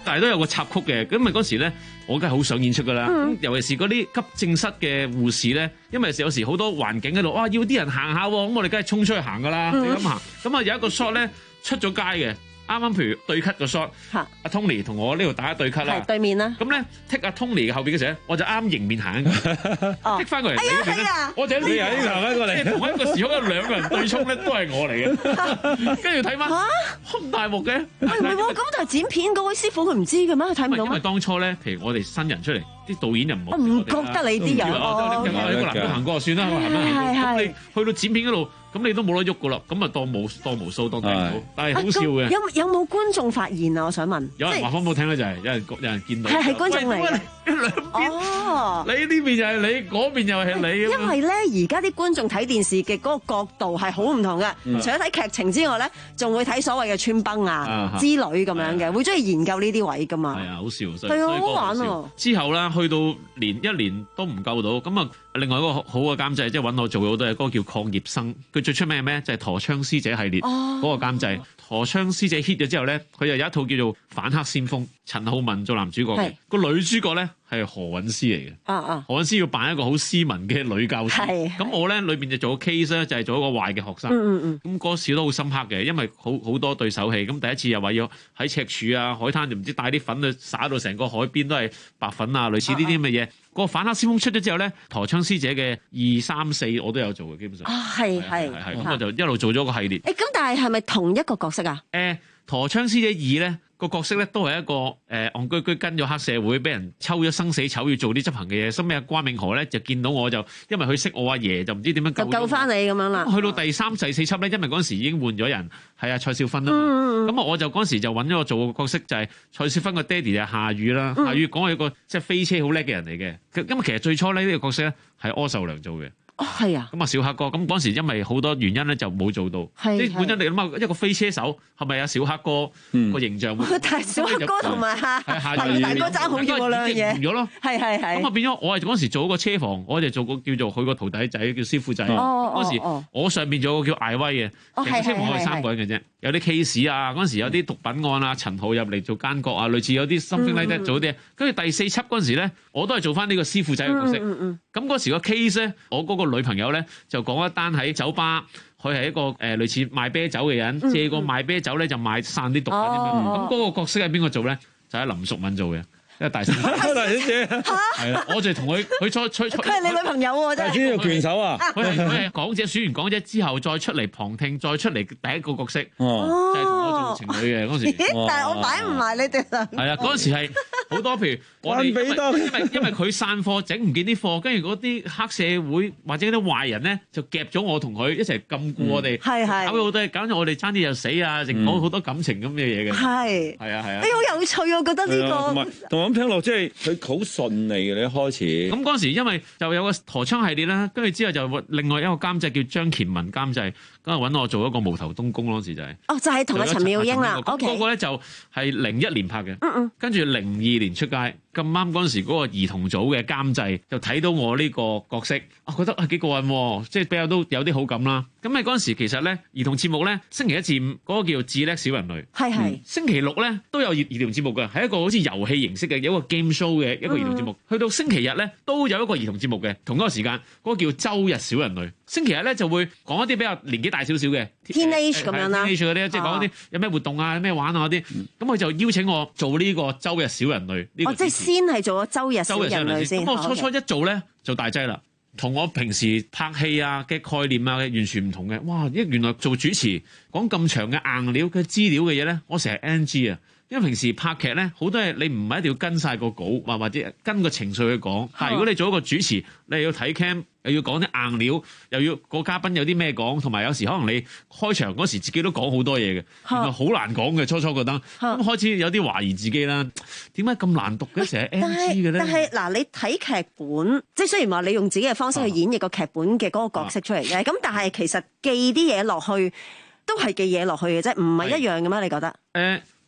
但係都有個插曲嘅。咁咪嗰時咧，我梗係好想演出噶啦。 嗯、 尤其是嗰啲急症室嘅護士咧，因為有時好多環境喺度，哇，要啲人行下喎，咁我哋梗係衝出去行噶啦，你咁行。咁啊有一個 shot 咧出咗街嘅。啱啱譬如對咳個 shot， 阿 Tony 同我呢度打一對咳啦， 對面啦。 咁咧剔阿 Tony 嘅後邊嘅時候，我就啱迎面行緊，剔翻過嚟呢邊咧，我就喺呢邊行翻過嚟，即係同一個時空有兩個人對衝咧，都係我嚟嘅。跟住睇翻，咁大鑊嘅， 唔係喎，咁但係剪片嗰位師傅佢唔知嘅咩？佢睇唔到。 因為當初咧，譬如我哋新人出嚟，啲導演就唔好。 我唔覺得你啲人， 我一個男都行過就算啦，我行翻行。咁你去到剪片嗰度。咁你都冇得喐噶啦，咁啊當冇當無數當睇唔到，但係好笑嘅。 有有冇觀眾發現啊？我想問。 有人話翻俾我聽咧，就係有人有人見到。 係係觀眾嚟嘅。 兩邊哦，你呢邊又係你，嗰邊又係你。 因為咧，而家啲觀眾睇電視嘅嗰個角度係好唔同嘅，除咗睇劇情之外咧，仲會睇所謂嘅穿崩啊之類咁樣嘅，會中意研究呢啲位噶嘛。 係啊，好笑， 係啊，好玩啊！ 之後啦，去到年一年都唔夠到，咁啊，另外一個好嘅監製，即係揾我做好多嘢，嗰個叫鄺業生，佢最出名係咩？就係陀槍師姐系列嗰個監製。陀槍師姐 hit 咗之後咧，佢又有一套叫做《反黑先鋒》，陳浩民做男主角嘅，個女主角咧係何韻詩嚟嘅。啊啊！何韻詩要扮一個好斯文嘅女教師。咁我咧裏邊就做個 case 咧，就係做一個壞嘅學生。嗯嗯咁嗰時都好深刻嘅，因為好好多對手戲。咁第一次又話要喺赤柱啊、海灘，就唔知帶啲粉去灑到成個海邊都係白粉啊，類似呢啲咁嘅嘢。個反黑先鋒出咗之後咧，陀槍師姐嘅二三四我都有做嘅，基本上。啊，係係係。咁我就一路做咗個系列。誒，咁但係係咪同一個角色啊？誒，陀槍師姐二咧個角色咧都係一個誒戇居居跟咗黑社會，俾人抽咗生死籌要做啲執行嘅嘢。收尾阿關明河咧就見到我就，因為佢識我阿爺，就唔知點樣救。就救翻你咁樣啦。去到第三、第四輯咧，因為嗰陣時已經換咗人，係阿蔡少芬啊嘛。咁啊，我就嗰陣時就揾咗我做個角色，就係蔡少芬個爹哋就係夏雨啦。夏雨講係一個即係飛車好叻嘅人嚟嘅。因為其實最初咧呢個角色咧係柯受良做嘅。哦，係啊。咁啊，小黑哥咁嗰陣時因為好多原因咧就冇做到。係。即係本身你諗下一個飛車手係咪阿小黑哥個形象？ 但係小黑哥同埋夏夏雨大哥爭好遠喎兩樣嘢。換咗咯。係係係。咁啊變咗我係嗰陣時做個車房，我就做個叫做佢個徒弟仔叫師傅仔。哦嗰時我上邊做個叫艾威嘅。哦係係係。車房我係三個人嘅啫，有啲 case 啊，嗰陣時有啲毒品案啊，陳浩入嚟做奸角啊，類似有啲 something like that 做啲嘢。跟住第四輯嗰陣時咧，我都係做翻呢個師傅仔嘅角色。嗯嗯。咁嗰時個 case 咧，我嗰個女朋友咧就講一單喺酒吧，佢係一個誒、呃、類似賣啤酒嘅人，借個賣啤酒咧就賣散啲毒品咁樣。咁嗰個角色係邊個做咧？就係林淑敏做嘅。一個大小姐，大小姐係啦，我就同佢佢再吹吹。佢係你女朋友喎，真係。先做拳手啊！佢係佢係港姐，選完港姐之後再出嚟旁聽，再出嚟第一個角色，哦，就係同我做情侶嘅嗰時。但係我擺唔埋你哋啦。係啊，嗰陣時係好多，譬如我哋因為因為因為佢散貨整唔見啲貨，跟住嗰啲黑社會或者啲壞人咧就夾咗我同佢一齊禁錮我哋，係係搞咗好多嘢，搞到我哋爭啲又死啊，亦講好多感情咁嘅嘢嘅。係係啊係啊。你好有趣啊！我覺得呢個。咁聽落即係佢好順利嘅，你一開始。咁嗰陣時因為就有個陀槍系列啦，跟住之後就另外一個監製叫張乾文監製，咁啊揾我做一個無頭東宮嗰時就係、是。哦，就係同阿陳妙英啦。O K。嗰個咧就係零一年拍嘅，嗯嗯，跟住零二年出街。咁啱嗰陣時嗰個兒童組嘅監製就睇到我呢個角色，我覺得啊幾過癮，即係比較都有啲好感啦。咁喺嗰陣時其實咧兒童節目咧星期一至五嗰個叫做智叻小人類，係係、嗯。星期六咧都有兒兒童節目嘅，係一個好似遊戲形式嘅一個 game show 嘅一個兒童節目。嗯、去到星期日咧都有一個兒童節目嘅，同一個時間嗰、嗰個叫周日小人類。星期日咧就會講一啲比較年紀大少少嘅 teenage 咁樣啦 teenage 嗰啲即係講一啲有咩活動啊、咩玩啊嗰啲。咁佢、嗯、就邀請我做呢個周日小人類呢、呢個。哦，即係先係做咗周日小人類先。咁我初初一做咧就大劑啦，同我平時拍戲啊嘅概念啊完全唔同嘅。哇！一原來做主持講咁長嘅硬料嘅資料嘅嘢咧，我成日 N G 啊。因為平時拍劇咧，好多嘢你唔係一定要跟晒個稿，或或者跟個情緒去講。但係如果你做一個主持，你又要睇 cam，又要講啲硬料，又要個嘉賓有啲咩講，同埋有，有時可能你開場嗰時自己都講好多嘢嘅，原來好難講嘅。初初覺得咁開始有啲懷疑自己啦。點解咁難讀嘅？成日 N G 嘅咧？但係嗱，你睇劇本，即係雖然話你用自己嘅方式去演繹個劇本嘅嗰個角色出嚟嘅，咁、啊、但係其實記啲嘢落去都係記嘢落去嘅啫，唔係一樣嘅咩？你覺得？誒、呃。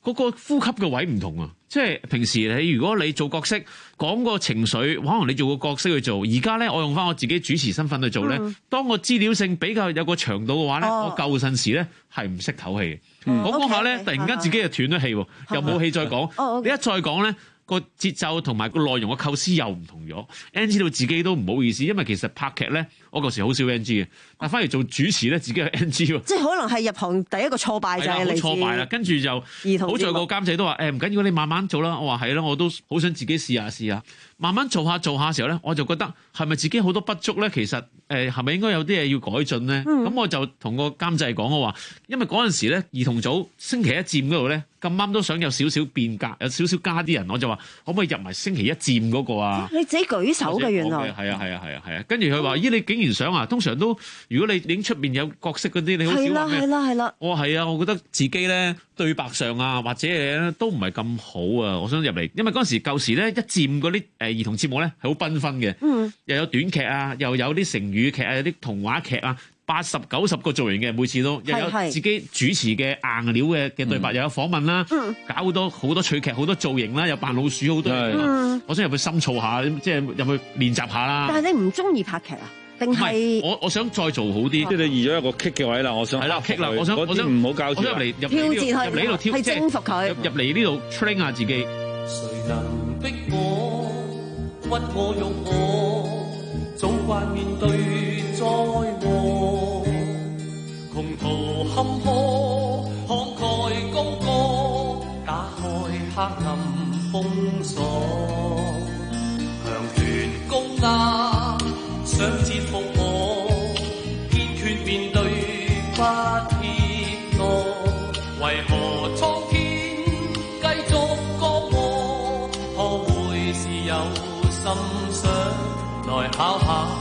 嗰個呼吸嘅位唔同啊！即係平時你如果你做角色講個情緒，可能你做個角色去做。而家咧，我用翻我自己主持身份去做咧，嗯、當個資料性比較有個長度嘅話咧，哦、我舊陣時咧係唔識唞氣嘅。講講下咧，突然間自己就斷咗氣，又冇氣再講。哦 okay. 你一再講咧，個節奏同埋個內容嘅構思又唔同咗。N G 到自己都唔好意思，因為其實拍劇咧，我舊時好少 N G 嘅，但翻嚟做主持咧，自己係 N G 喎。 即係可能係入行第一個挫敗就係嚟自挫敗啦，跟住就好在個監製都話誒唔緊要，你慢慢做啦。我話係啦，我都好想自己試下試下，慢慢做下做下時候咧，我就覺得係咪自己好多不足咧？其實誒係咪應該有啲嘢要改進咧？咁、嗯、我就同個監製講我話，因為嗰陣時咧兒童組星期一至五嗰度咧咁啱都想有少少變革，有少少加啲人，我就話可唔可以入埋星期一至五嗰個啊？ 你自己舉手嘅原來係啊係啊係啊係啊，跟住佢話咦你竟然想啊？通常都如果你影出邊有角色嗰啲，你好少話咩？係啦係啦係啦。我話係啊，我覺得自己咧對白上啊或者嘢都唔係咁好啊，我想入嚟，因為嗰陣時舊時咧一至五嗰啲誒兒童節目咧係好繽紛嘅，嗯，又有短劇啊，又有啲成語劇啊，有啲童話劇啊。八十九十個造型嘅，每次都又有自己主持嘅硬料嘅嘅對白，又有訪問啦，嗯、搞好多好多趣劇，好多造型啦，又扮老鼠好多嘢。嗯、我想入去深造下，即係入去練習下啦。 但係你唔中意拍劇啊？定係我我想再做好啲。即係你移咗一個棘嘅位啦，我想係啦棘啦，我想我想唔好教住。我想入嚟入挑戰入嚟呢度挑， 係征服佢。 入嚟呢度 train 下自己。 誰能逼我屈我辱我，早慣面對災禍。窮途坎坷，慷慨高歌，打開黑暗封鎖。強權高壓，想折服我，堅決面對不怯懦。為何蒼天繼續降禍？可會是有心想來考下？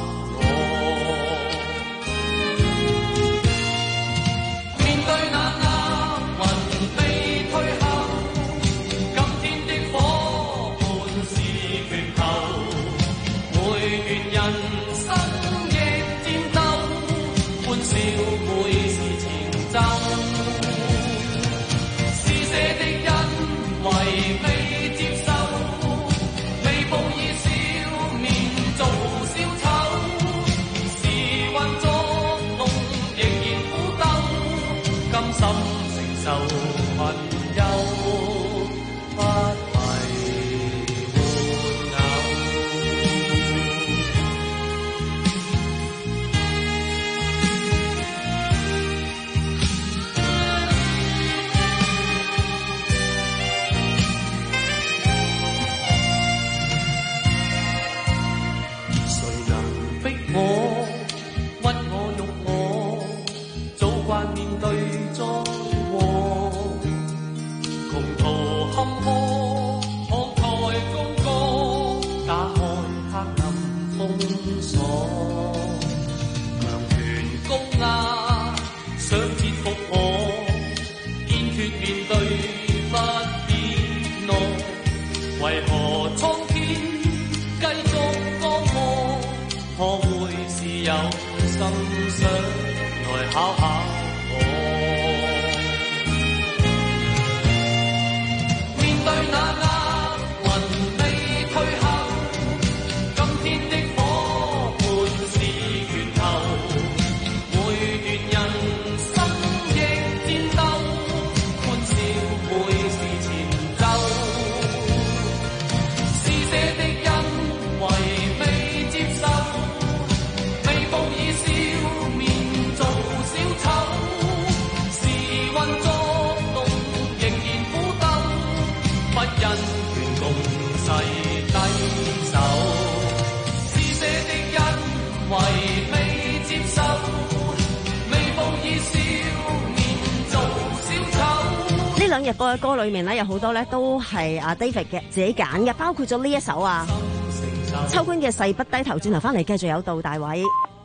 日播嘅歌裏面咧，有好多咧都係阿 David 嘅自己揀嘅，包括咗呢一首啊，秋官嘅誓不低頭。轉頭翻嚟繼續有杜大偉。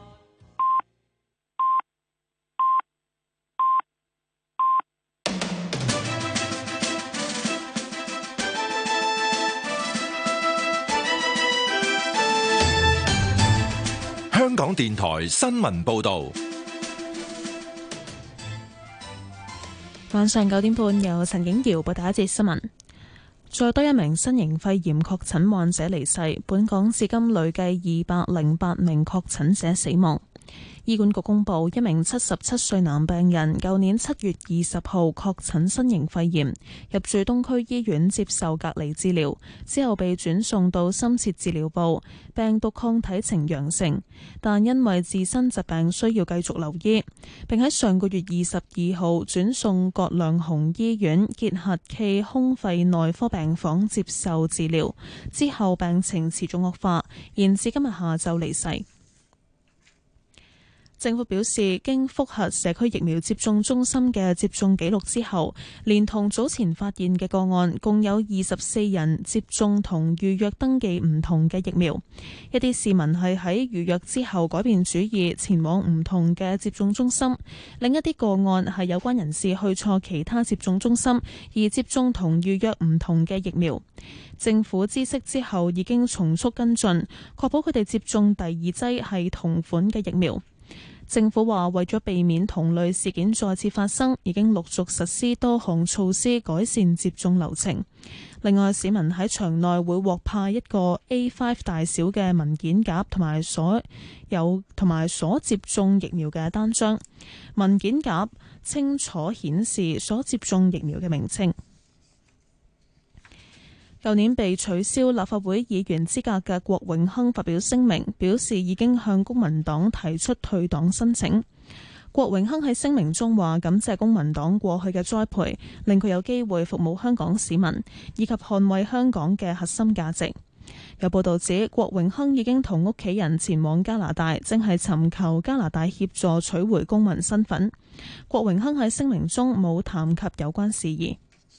香港電台新聞報道。 晚上九點半，由陳景瑤報第一節新聞。再多一名新型肺炎確診患者離世，本港至今累計二百零八名確診者死亡。醫管局公布，一名七十七歲男病人，舊年七月二十號確診新型肺炎，入住東區醫院接受隔離治療，之後被轉送到深切治療部，病毒抗體呈陽性，但因為自身疾病需要繼續留醫，並喺上個月二十二號轉送葛量洪醫院結核暨胸肺內科病房接受治療，之後病情持續惡化，延至今日下晝離世。政府表示，經複核社區疫苗接種中心嘅接種記錄之後，連同早前發現嘅個案，共有二十四人接種同預約登記唔同嘅疫苗。一啲市民係喺預約之後改變主意，前往唔同嘅接種中心；另一啲個案係有關人士去錯其他接種中心，而接種同預約唔同嘅疫苗。政府知悉之後已經從速跟進，確保佢哋接種第二劑係同款嘅疫苗。政府話，為咗避免同類事件再次發生，已經陸續實施多項措施改善接種流程。另外，市民喺場內會獲派一個 A 五 大小嘅文件夾，同埋所有同埋所接種疫苗嘅單張。文件夾清楚顯示所接種疫苗嘅名稱。舊年被取消立法會議員資格嘅郭榮鏗發表聲明，表示已經向公民黨提出退黨申請。郭榮鏗喺聲明中話，感謝公民黨過去嘅栽培，令佢有機會服務香港市民，以及捍衛香港嘅核心價值。有報道指，郭榮鏗已經同屋企人前往加拿大，正係尋求加拿大協助取回公民身份。郭榮鏗喺聲明中冇談及有關事宜。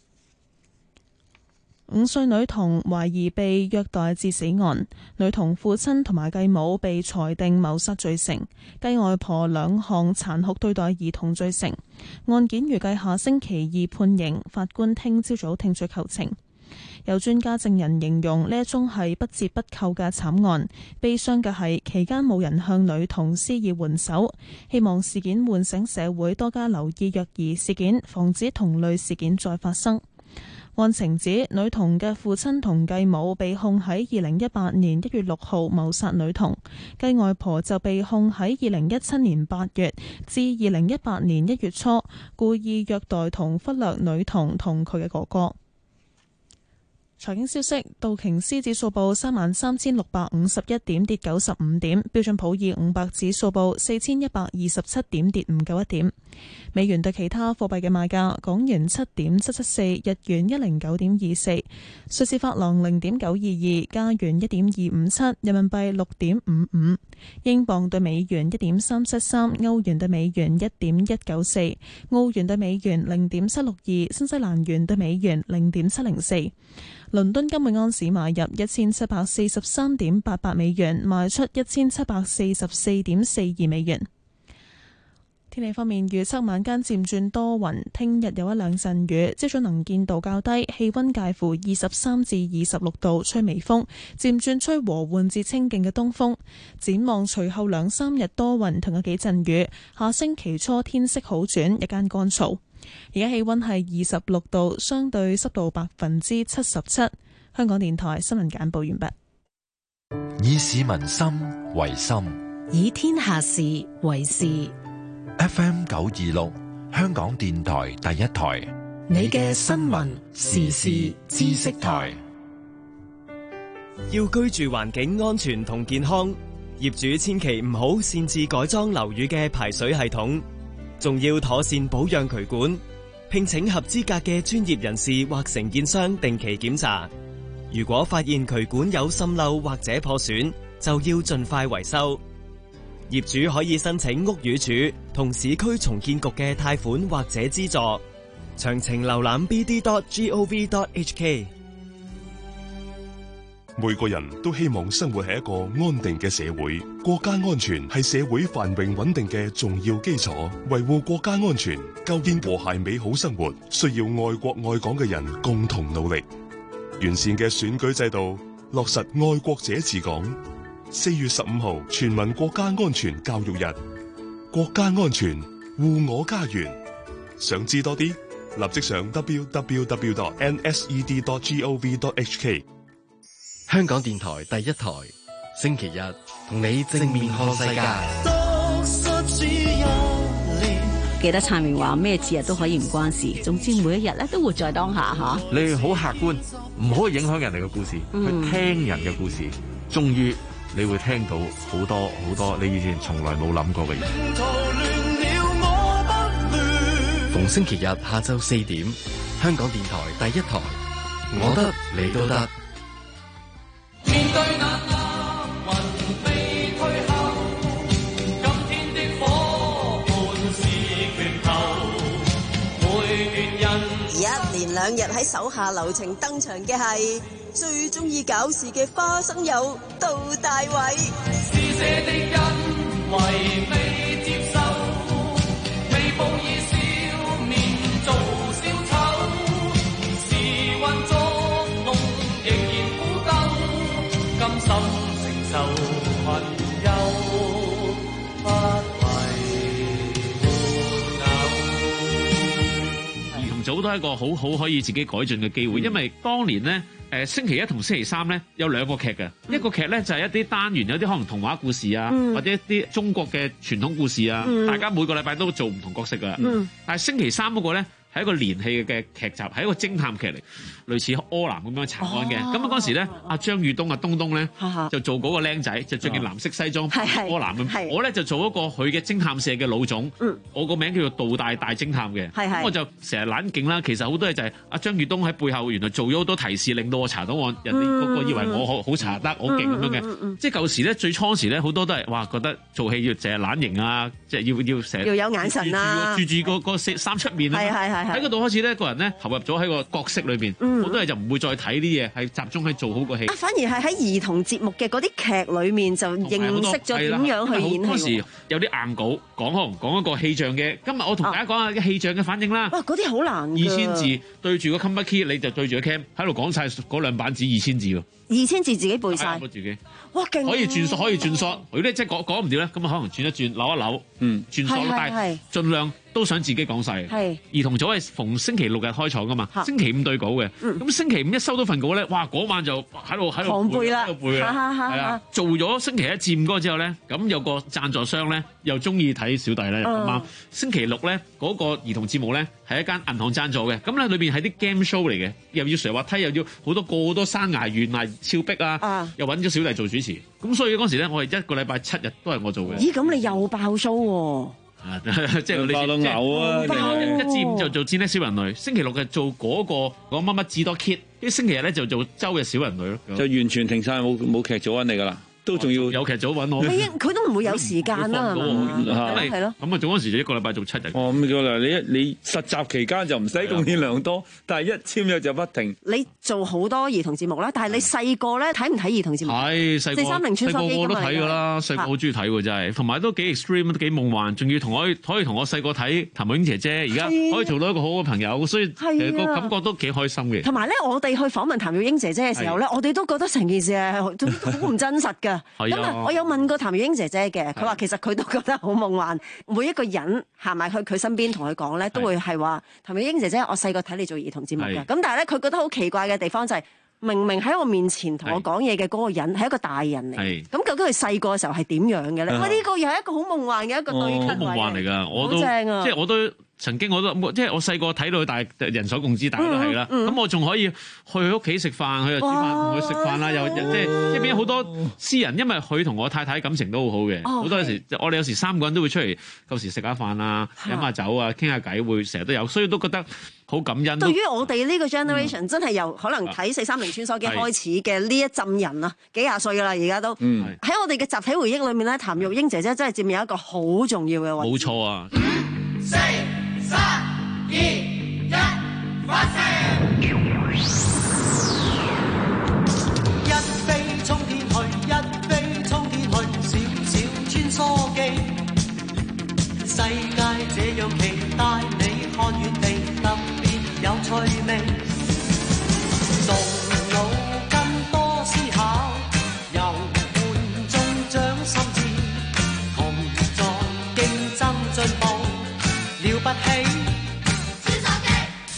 五歲女童懷疑被虐待致死案，女童父親同埋繼母被裁定謀殺罪成，繼外婆兩項殘酷對待兒童罪成。案件預計下星期二判刑，法官聽朝早聽取求情。有專家證人形容呢一宗係不折不扣嘅慘案，悲傷嘅係期間冇人向女童施以援手，希望事件喚醒社會多加留意虐兒事件，防止同類事件再發生。案情指，女童嘅父親同繼母被控喺二零一八年一月六號謀殺女童，繼外婆就被控喺二零一七年八月至二零一八年一月初故意虐待同忽略女童同佢嘅哥哥。財經消息，道瓊斯指數報三萬三千六百五十一點，跌九十五點；標準普爾五百指數報四千一百二十七點，跌唔夠一點。美元對其他貨幣嘅賣價：港元七點七七四，日元一零九點二四，瑞士法郎零點九二二，加元一點二五七，人民幣六點五五，英鎊對美元一點三七三，歐元對美元一點一九四，澳元對美元零點七六二，新西蘭元對美元零點七零四。倫敦金每安士買入一千七百四十三點八八美元，賣出一千七百四十四點四二美元。天氣方面，預測晚間漸轉多雲，聽日有一兩陣雨，朝早能見度較低，氣溫介乎二十三至二十六度，吹微風，漸轉吹和緩至清勁嘅東風。展望隨後兩三日多雲同有幾陣雨，下星期初天色好轉，日間乾燥。而家氣溫係二十六度，相對濕度百分之七十七。香港電台新聞簡報完畢。 以市民心為心， 以天下事為事。 F M 九二六，香港電台第一台， 你嘅新聞時事知識台。 要居住環境安全同健康，業主千祈唔好擅自改裝樓宇嘅排水系統，仲要妥善保養渠管，聘請合資格嘅專業人士或承建商定期檢查。如果發現渠管有滲漏或者破損，就要盡快維修。業主可以申請屋宇署同市區重建局嘅貸款或者資助。詳情瀏覽 b d dot gov dot h k。 每個人都希望生活喺一個安定嘅社會，國家安全係社會繁榮穩定嘅重要基礎。維護國家安全，構建和諧美好生活，需要愛國愛港嘅人共同努力。完善嘅選舉制度，落實愛國者治港。四月十五號全民國家安全教育日，國家安全護我家園。想知多啲， 立即上 w w w dot n s e d dot gov dot h k。 香港電台第一台，星期日同你正面看世界。 記得燦明話咩節日都可以唔關事，總之每一日咧都活在當下嚇。 你好客觀，唔可以影響人哋嘅故事， 嗯去聽人嘅故事，終於你會聽到好多好多你以前從來冇諗過嘅嘢。 逢星期日下晝四點，香港電台第一台，我得你都得。 面對那雲未退後，今天的伙伴是拳頭，每段人一連兩日喺手下留情登場嘅係最中意搞事嘅花生友杜大偉。 是這的因為未接受，未報以笑面做小丑，時運作弄仍然苦鬥，甘心承受困憂，不兒童組都係一個好好可以自己改進嘅機會，因為當年咧。誒星期一同星期三咧有兩個劇嘅，嗯、一個劇咧就係、是、一啲單元，有啲可能童話故事啊，嗯、或者一啲中國嘅傳統故事啊，嗯、大家每個禮拜都做唔同角色㗎。嗯、但係星期三嗰個咧係一個連戲嘅劇集，係一個偵探劇嚟，類似柯南咁樣查案嘅。咁啊嗰時咧，阿張宇東啊東東咧就做嗰個僆仔，就着件藍色西裝，柯南咁。我咧就做一個佢嘅偵探社嘅老總，嗯、我個名叫做杜大大偵探嘅。咁我就成日懶勁啦。其實好多嘢就係阿張宇東喺背後原來做咗好多提示，令到我查到案，人哋個個以為我好好查得，好勁咁樣嘅。嗯嗯嗯、即係舊時咧，最初時咧，好多都係哇覺得做戲要成日懶型啊，即係要要成日要有眼神啊， 住住個個三出面啊。喺嗰度開始咧，個人咧投入咗喺個角色裏邊，好多嘢就唔會再睇啲嘢，係集中喺做好個戲。 啊，反而係喺兒童節目嘅嗰啲劇裏面就認識咗點樣去演戲。 嗰時有啲硬稿講可能講一個氣象嘅，今日我同大家講下啲氣象嘅反應啦。 哇，嗰啲好難。 二千字對住個 combat key，你就對住個 cam 喺度講晒嗰兩版紙二千字喎。 二千字自己背晒， 自己哇勁！ 可以轉索，可以轉索。如果你即係講講唔掂咧，咁啊可能轉一轉，扭一扭，嗯，轉索。但係盡量都想自己講晒。係兒童組係逢星期六日開廠噶嘛，星期五對稿嘅。咁星期五一收到份稿咧，哇嗰晚就喺度喺度狂背啦， 背啦，係啊。做咗星期一至五嗰個之後咧，咁有個贊助商咧又中意睇小弟咧咁啱。星期六咧嗰個兒童節目咧係一間銀行贊助嘅，咁咧裏邊係啲 game show 嚟嘅，又要上滑梯，又要好多個多山崖懸崖峭壁啊。又揾咗小弟做主持，咁所以嗰時咧，我係一個禮拜七日都係我做嘅。 咦，咁你又爆 show 喎？ 啊，即係你爆到嘔啊！一至五就做戰叻小人類，星期六嘅做嗰個講乜乜至多 kid，啲星期日咧就做周日小人類咯。 就完全停晒，冇冇劇組揾你噶啦。都仲要有劇組揾我， 佢都唔會有時間啦， 係咯。咁啊，做嗰時就一個禮拜做七日。 哦，咁叫啦，你一你實習期間就唔使貢獻量多，但係一簽約就不停。 你做好多兒童節目啦，但係你細個咧睇唔睇兒童節目？ 係細個， 四三零穿梭機我都睇㗎啦，細個好中意睇喎，真係。同埋都幾 extreme，都幾夢幻，仲要同我可以同我細個睇譚玉英姐姐，而家可以做到一個好好嘅朋友，所以個感覺都幾開心嘅。 同埋咧，我哋去訪問譚玉英姐姐嘅時候咧，我哋都覺得成件事係好唔真實㗎。咁啊，我有問過譚玉英姐姐嘅，佢話其實佢都覺得好夢幻。每一個人行埋去佢身邊同佢講咧，都會係話譚玉英姐姐，我細個睇你做兒童節目嘅。咁但係咧，佢覺得好奇怪嘅地方就係，明明喺我面前同我講嘢嘅嗰個人係一個大人嚟。咁究竟佢細個嘅時候係點樣嘅咧？哇！呢個又係一個好夢幻嘅一個對決。 好夢幻嚟㗎，我都即係我都。曾經我都即係我細個睇到大人所共知，大家都係啦。咁、嗯嗯、我仲可以去佢屋企食飯，佢又煮飯同佢食飯啦。又即係即係變咗好多私人，因為佢同我太太感情都好好嘅。好、哦、多時是我哋有時三個人都會出嚟，舊時食下飯啊、飲下酒啊、傾下偈，會成日都有，所以都覺得好感恩。 對於我哋呢個 generation，、嗯、真係由可能睇四三零穿梭機開始嘅呢一陣人啊，幾廿歲㗎啦，而家都喺、嗯、我哋嘅集體回憶裏面咧，譚玉英姐姐真係佔有一個好重要嘅位置。 冇錯啊！ 五四三二一，發射！一飛沖天去，一飛沖天去，小小穿梭機。世界這樣期待你看遠地，特別有趣味。動腦筋多思考，遊玩中長心智，同在競爭進步，了不起。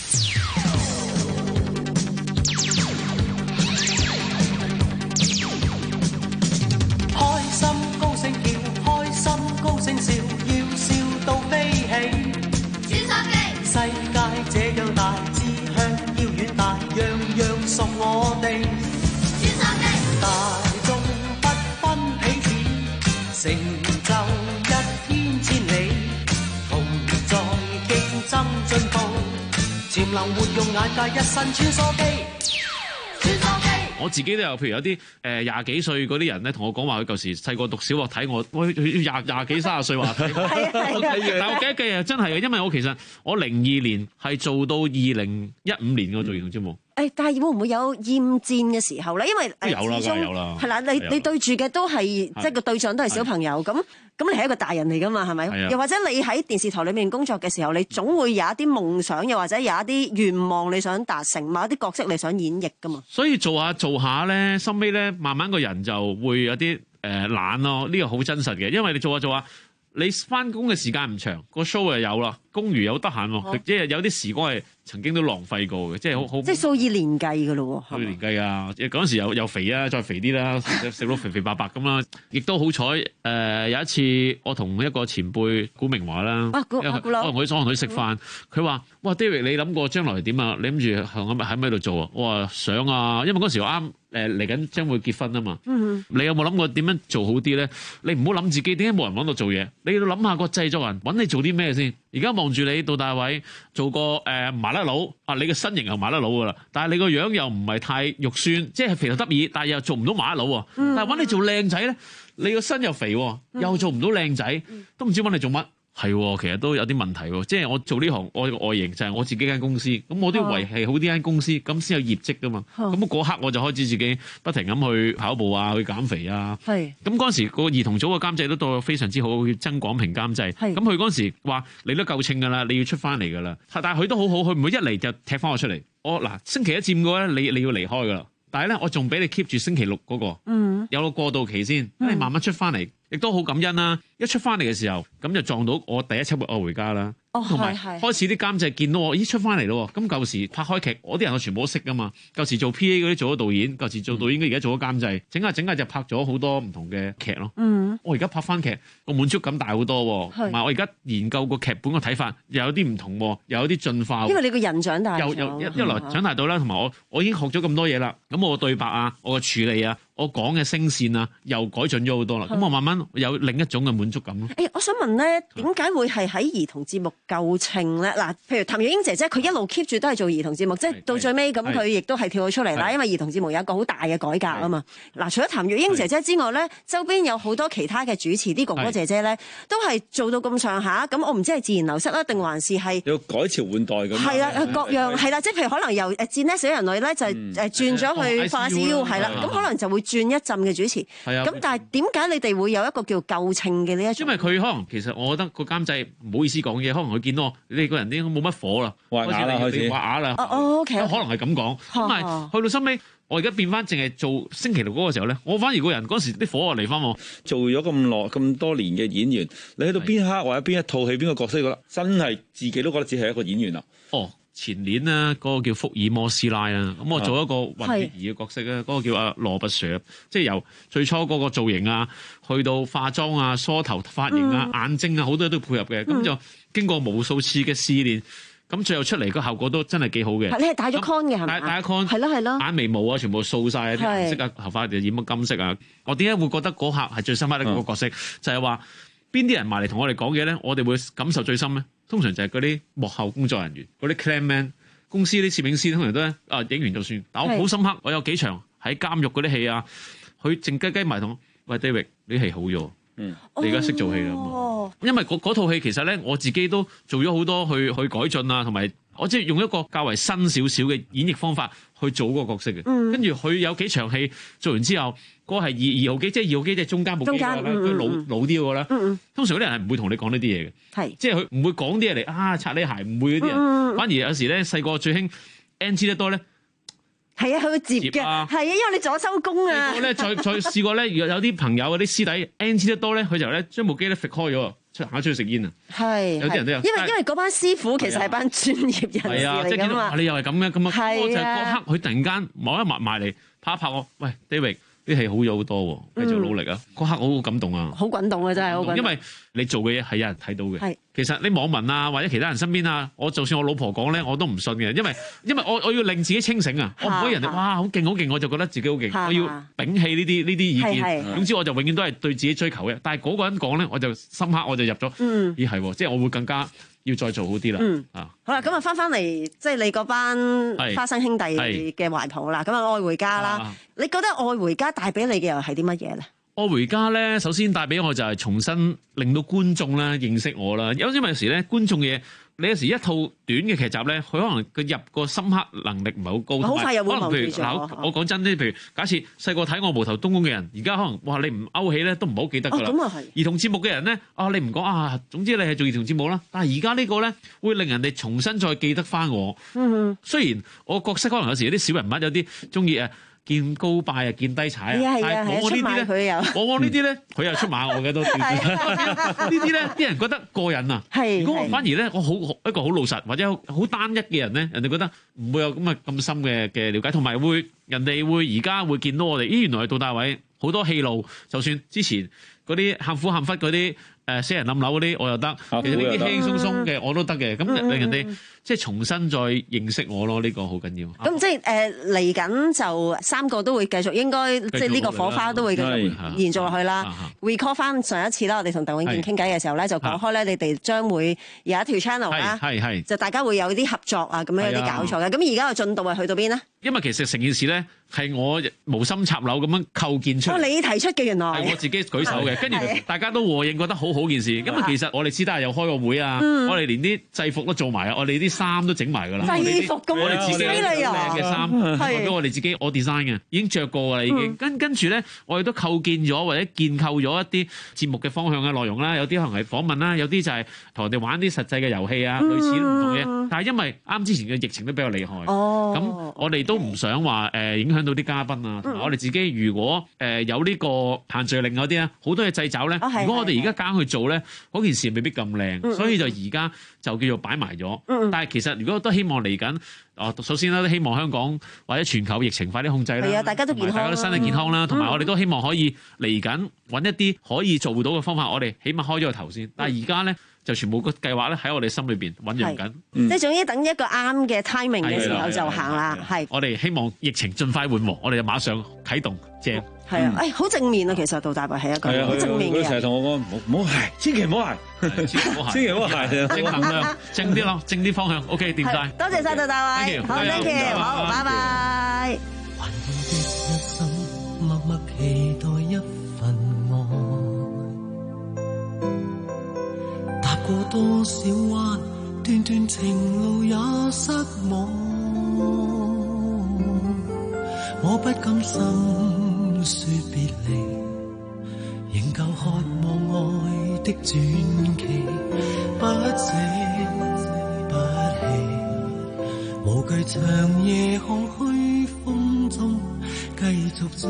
進步，潛能活用眼界，一身穿梭機，穿梭機。 我自己都有，譬如有啲誒廿幾歲嗰啲人咧，同我講話佢舊時細個讀小學睇我，我廿廿幾三十歲話睇，但我記一記啊，真係嘅，因為我其實我零二年係做到二零一五年嘅做兒童節目。 誒，但係會唔會有厭戰嘅時候咧？因為誒， 有啦， 始終有啦， 係啦，你你對住嘅都係即係個對象都係小朋友，咁咁你係一個大人嚟噶嘛？係咪？又或者你喺電視台裏面工作嘅時候，你總會有一啲夢想，又或者有一啲願望你想達成，某一啲角色你想演繹噶嘛？ 所以做下做下咧，收尾咧，慢慢個人就會有啲誒懶咯。呢個好真實嘅，因為你做下做下。你翻工嘅時間唔長，個 show 又有啦，公餘又得閒喎，即係有啲時光係曾經都浪費過嘅，即係好好。 即係數以年計嘅咯喎。 數以年計啊！嗰陣時又又肥啊，再肥啲啦，食到肥肥白白咁啦。亦都好彩誒，有一次我同一個前輩古明華啦， 啊古啊古老， 我同佢同佢食飯，佢話：哇 David， 你諗過將來點啊？你諗住喺喺喺度做啊？我話想啊，因為嗰陣時我啱。誒嚟緊將會結婚啊嘛，嗯、你有冇諗過點樣做好啲咧？你唔好諗自己點解冇人揾到做嘢，你要諗下個製作人揾你做啲咩先。而家望住你杜大偉做個誒、呃、麻甩佬，啊你嘅身形又麻甩佬噶啦，但係你個樣又唔係太肉酸，即係肥頭得意，但係又做唔到麻甩佬喎。嗯、但係揾你做靚仔咧，你個身又肥，又做唔到靚仔，都唔知揾你做乜。係，其實都有啲問題喎。即係我做呢行，我個外形就係我自己間公司，咁我都要維係好呢間公司，咁先有業績噶嘛。咁嗰刻我就開始自己不停咁去跑步啊，去減肥啊。係。咁嗰陣時個兒童組嘅監製都對我非常之好，叫曾廣平監製。係。咁佢嗰陣時話：你都夠稱㗎啦，你要出翻嚟㗎啦。但係佢都好好，佢唔會一嚟就踢翻我出嚟。我嗱星期一至五嘅咧，你你要離開㗎啦。但係咧，我仲俾你 keep 住星期六嗰個，嗯，有個過渡期先，咁你慢慢出翻嚟，亦都好感恩啦。一出翻嚟嘅時候，咁就撞到我第一輯嘅愛回家啦。哦，同埋開始啲監製見到我，咦出翻嚟咯。咁舊時拍開劇，我啲人我全部都識噶嘛。舊時做 P A 嗰啲做咗導演，舊時做導演嘅而家做咗監製，整下整下就拍咗好多唔同嘅劇咯。嗯，我而家拍翻劇，個滿足感大好多，同埋我而家研究個劇本嘅睇法又有啲唔同，又有啲進化。 因為你個人長大， 又又一一來長大到啦，同埋我我已經學咗咁多嘢啦。咁我對白啊，我嘅處理啊，我講嘅聲線啊，又改進咗好多啦。咁我慢慢有另一種嘅滿足感咯。 誒，我想問咧，點解會係喺兒童節目夠稱咧？嗱，譬如譚玉英姐姐，佢一路 keep 住都係做兒童節目，即係到最尾咁，佢亦都係跳咗出嚟啦。因為兒童節目有一個好大嘅改革啊嘛。嗱，除咗譚玉英姐姐之外咧，周邊有好多其他嘅主持，啲哥哥姐姐咧，都係做到咁上下。咁我唔知係自然流失啦，定還是係要改朝換代咁。 係啦，各樣係啦，即係譬如可能由誒戰呢小人類咧，就誒轉咗去化小係啦，咁可能就會轉一陣嘅主持。係啊。咁但係點解你哋會有一個叫夠稱嘅呢一種？ 因為佢可能其實我覺得個監製唔好意思講嘢，可能佢見到我你個人啲冇乜火啦， 滑啞啦開始， 滑啞啦。 哦，OK， 可能係咁講。咁但係去到收尾，我而家變翻淨係做星期六嗰個時候咧，我反而個人嗰時啲火啊嚟翻我。 做咗咁耐咁多年嘅演員，你去到邊一刻或者邊一套戲邊個角色覺得真係自己都覺得自己係一個演員啊？ 哦，前年咧嗰個叫福爾摩斯拉啦，咁我做一個混血兒嘅角色咧，嗰個叫阿羅拔 Sir，即係由最初嗰個造型啊，去到化妝啊、梳頭髮型啊、眼睛啊，好多都配合嘅，咁就經過無數次嘅試練。咁最後出嚟個效果都真係幾好嘅。 你係戴咗 con 嘅係咪？ 戴戴咗 con， 係咯係咯。 眼眉毛啊，全部掃晒啲顏色啊，頭髮就染咗金色啊。我點解會覺得嗰刻係最深刻呢個角色？嗯、就係話邊啲人埋嚟同我哋講嘢咧，我哋會感受最深咧。通常就係嗰啲幕後工作人員，嗰啲 cam man，公司啲攝影師通常都咧啊影完就算。但我好深刻，我有幾場喺監獄嗰啲戲啊，佢靜雞雞埋同喂 David，你戲好咗。嗯，你而家識做戲啦，哦、因為嗰套戲其實咧，我自己都做咗好多去去改進啊，同埋我即係用一個較為新少少嘅演繹方法去做嗰個角色嘅。嗯、跟住佢有幾場戲做完之後，嗰、嗰個係二二號機，即係二號機即係中間部機嗰個啦，佢、嗯、老老啲嗰個啦。嗯、通常嗰啲人係唔會同你講呢啲嘢嘅，係即係佢唔會講啲嘢嚟啊擦你鞋，唔會嗰啲人。嗯、反而有時咧細個最興 N G 得多咧。 係啊，佢會接嘅，係啊，因為你左收工啊。 我咧再再試過咧，有有啲朋友嗰啲師弟 N G 得多咧，佢就咧將部機咧揈開咗，出行下出去食煙啊。係，有啲人都有。因為因為嗰班師傅其實係班專業人士嚟㗎嘛。你又係咁嘅咁啊？我就嗰刻佢突然間某一埋埋嚟拍一拍我，喂 David。啲戲好咗好多喎，繼續努力啊！嗰、嗯、刻我好感動啊，好感動啊，真係好感動。因為你做嘅嘢係有人睇到嘅。係，其實你網民啊或者其他人身邊啊，我就算我老婆講咧，我都唔信嘅，因為因為我我要令自己清醒啊，我唔可以人哋哇好勁好勁，我就覺得自己好勁，我要摒棄呢啲呢啲意見。總之我就永遠都係對自己追求嘅。但係嗰個人講咧，我就深刻我就入咗，嗯，咦係喎，即係我會更加要再做好啲啦。 嗯啊， 好啦，咁啊翻翻嚟即係你嗰班花生兄弟嘅懷抱啦。咁啊愛回家啦， 啊你覺得愛回家帶俾你嘅又係啲乜嘢咧？ 愛回家咧，首先帶俾我就係重新令到觀眾咧認識我啦。因為有時咧觀眾嘅嘢，你有時一套短嘅劇集咧，佢可能佢入個深刻能力唔係好高， 好快又會可能譬如忘記咗嗱，我講真啲，譬如假設細個睇我無頭東宮嘅人，而家可能哇你唔勾起咧都唔好記得㗎啦。 哦咁啊係兒童節目嘅人咧，啊你唔講啊，總之你係做兒童節目啦。但係而家呢個咧會令人哋重新再記得翻我。 嗯， 雖然我角色可能有時有啲小人物有啲中意誒。見高拜啊，見低踩啊， 係啊係啊但係我呢啲咧， 佢又我我呢啲咧，佢又出馬我嘅都。呢啲咧，啲人覺得過癮啊。如果我反而咧，我好一個好老實或者好單一嘅人咧，人哋覺得唔會有咁嘅咁深嘅嘅了解，同埋會人哋會而家會見到我哋，咦原來係杜大偉好多戲路，就算之前嗰啲喊苦喊忽嗰啲誒死人冧樓嗰啲我又得，其實呢啲輕輕鬆鬆嘅我都得嘅，咁令人哋即係重新再認識我咯，呢個好緊要。 咁即係誒嚟緊就三個都會繼續，應該即係呢個火花都會繼續延續落去啦。recall 翻上一次啦，我哋同鄧永健傾偈嘅時候咧，就講開咧，你哋將會有一條 channel 啦， 係係就大家會有啲合作啊，咁樣有啲搞錯嘅。咁而家嘅進度係去到邊呢？ 因為其實成件事咧係我無心插柳咁樣構建出嚟。 哦，你提出嘅原來係我自己舉手嘅，跟住大家都和應，覺得好好件事。咁啊，其實我哋私底下又開個會啊，我哋連啲制服都做埋啊，我哋啲衫都整埋㗎啦。 制服咁我哋自己犀利啊！ 靚嘅衫，代表我哋自己我 design 嘅，已經着過㗎啦，已經。跟跟住咧，我哋都構建咗或者建構咗一啲節目嘅方向嘅內容啦，有啲可能係訪問啦，有啲就係同人哋玩啲實際嘅遊戲啊，類似唔同嘅。但係因為啱之前嘅疫情都比較厲害，咁我哋都唔想話誒影響到啲嘉賓啊，同埋我哋自己如果誒有呢個限聚令嗰啲啊，好多嘢掣肘咧。如果我哋而家揀去做咧，嗰件事未必咁靚，所以就而家就叫做擺埋咗。但係其實如果都希望嚟緊，哦，首先啦，都希望香港或者全球疫情快啲控制啦。 係啊，大家都健康， 大家都身體健康啦，同埋我哋都希望可以嚟緊揾一啲可以做到嘅方法，我哋起碼開咗個頭先。但係而家咧就全部個計劃咧喺我哋心裏邊醖釀緊。 即係總之等一個啱嘅 timing 嘅時候就行啦。係。 我哋希望疫情盡快緩和，我哋就馬上啟動正。 係啊，誒好正面啊！其實杜大偉係一個好正面嘅人。 佢成日同我講唔好唔好鞋，千祈唔好鞋， 千祈唔好鞋， 千祈唔好鞋， 正能量，正啲咯，正啲方向。OK，掂晒。 多謝晒杜大偉，好 thank you，好，拜拜。 還記得一生默默期待一份愛，踏過多少彎，段段情路也失望，我不甘心說別離，仍舊渴望愛的傳奇，不捨不棄，無懼長夜空虛風中繼續追，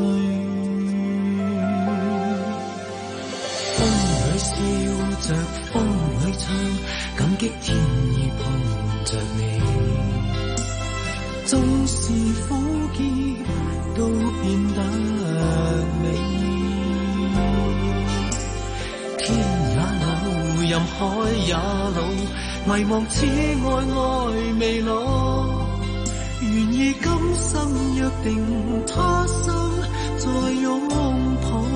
風裏笑着風裏唱，感激天意碰着你，縱是苦澀都變得美，天也老，任海也老，迷惘此愛愛未老，願意今生約定他生再擁抱。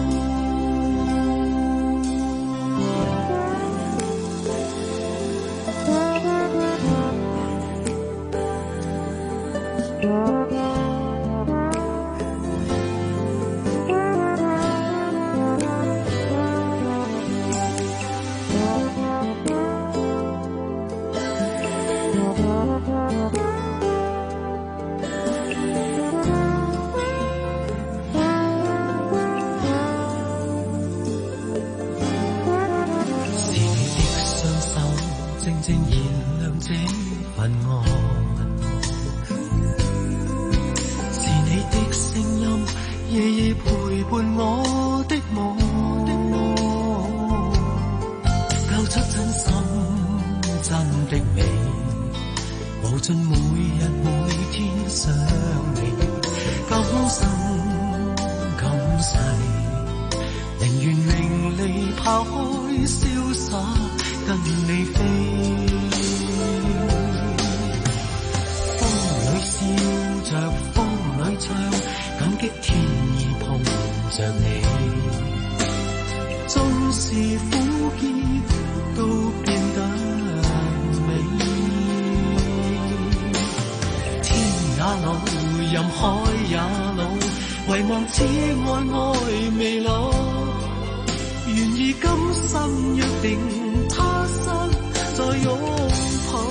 任海也老，遺忘此愛愛未老，願意今生約定他生再擁抱。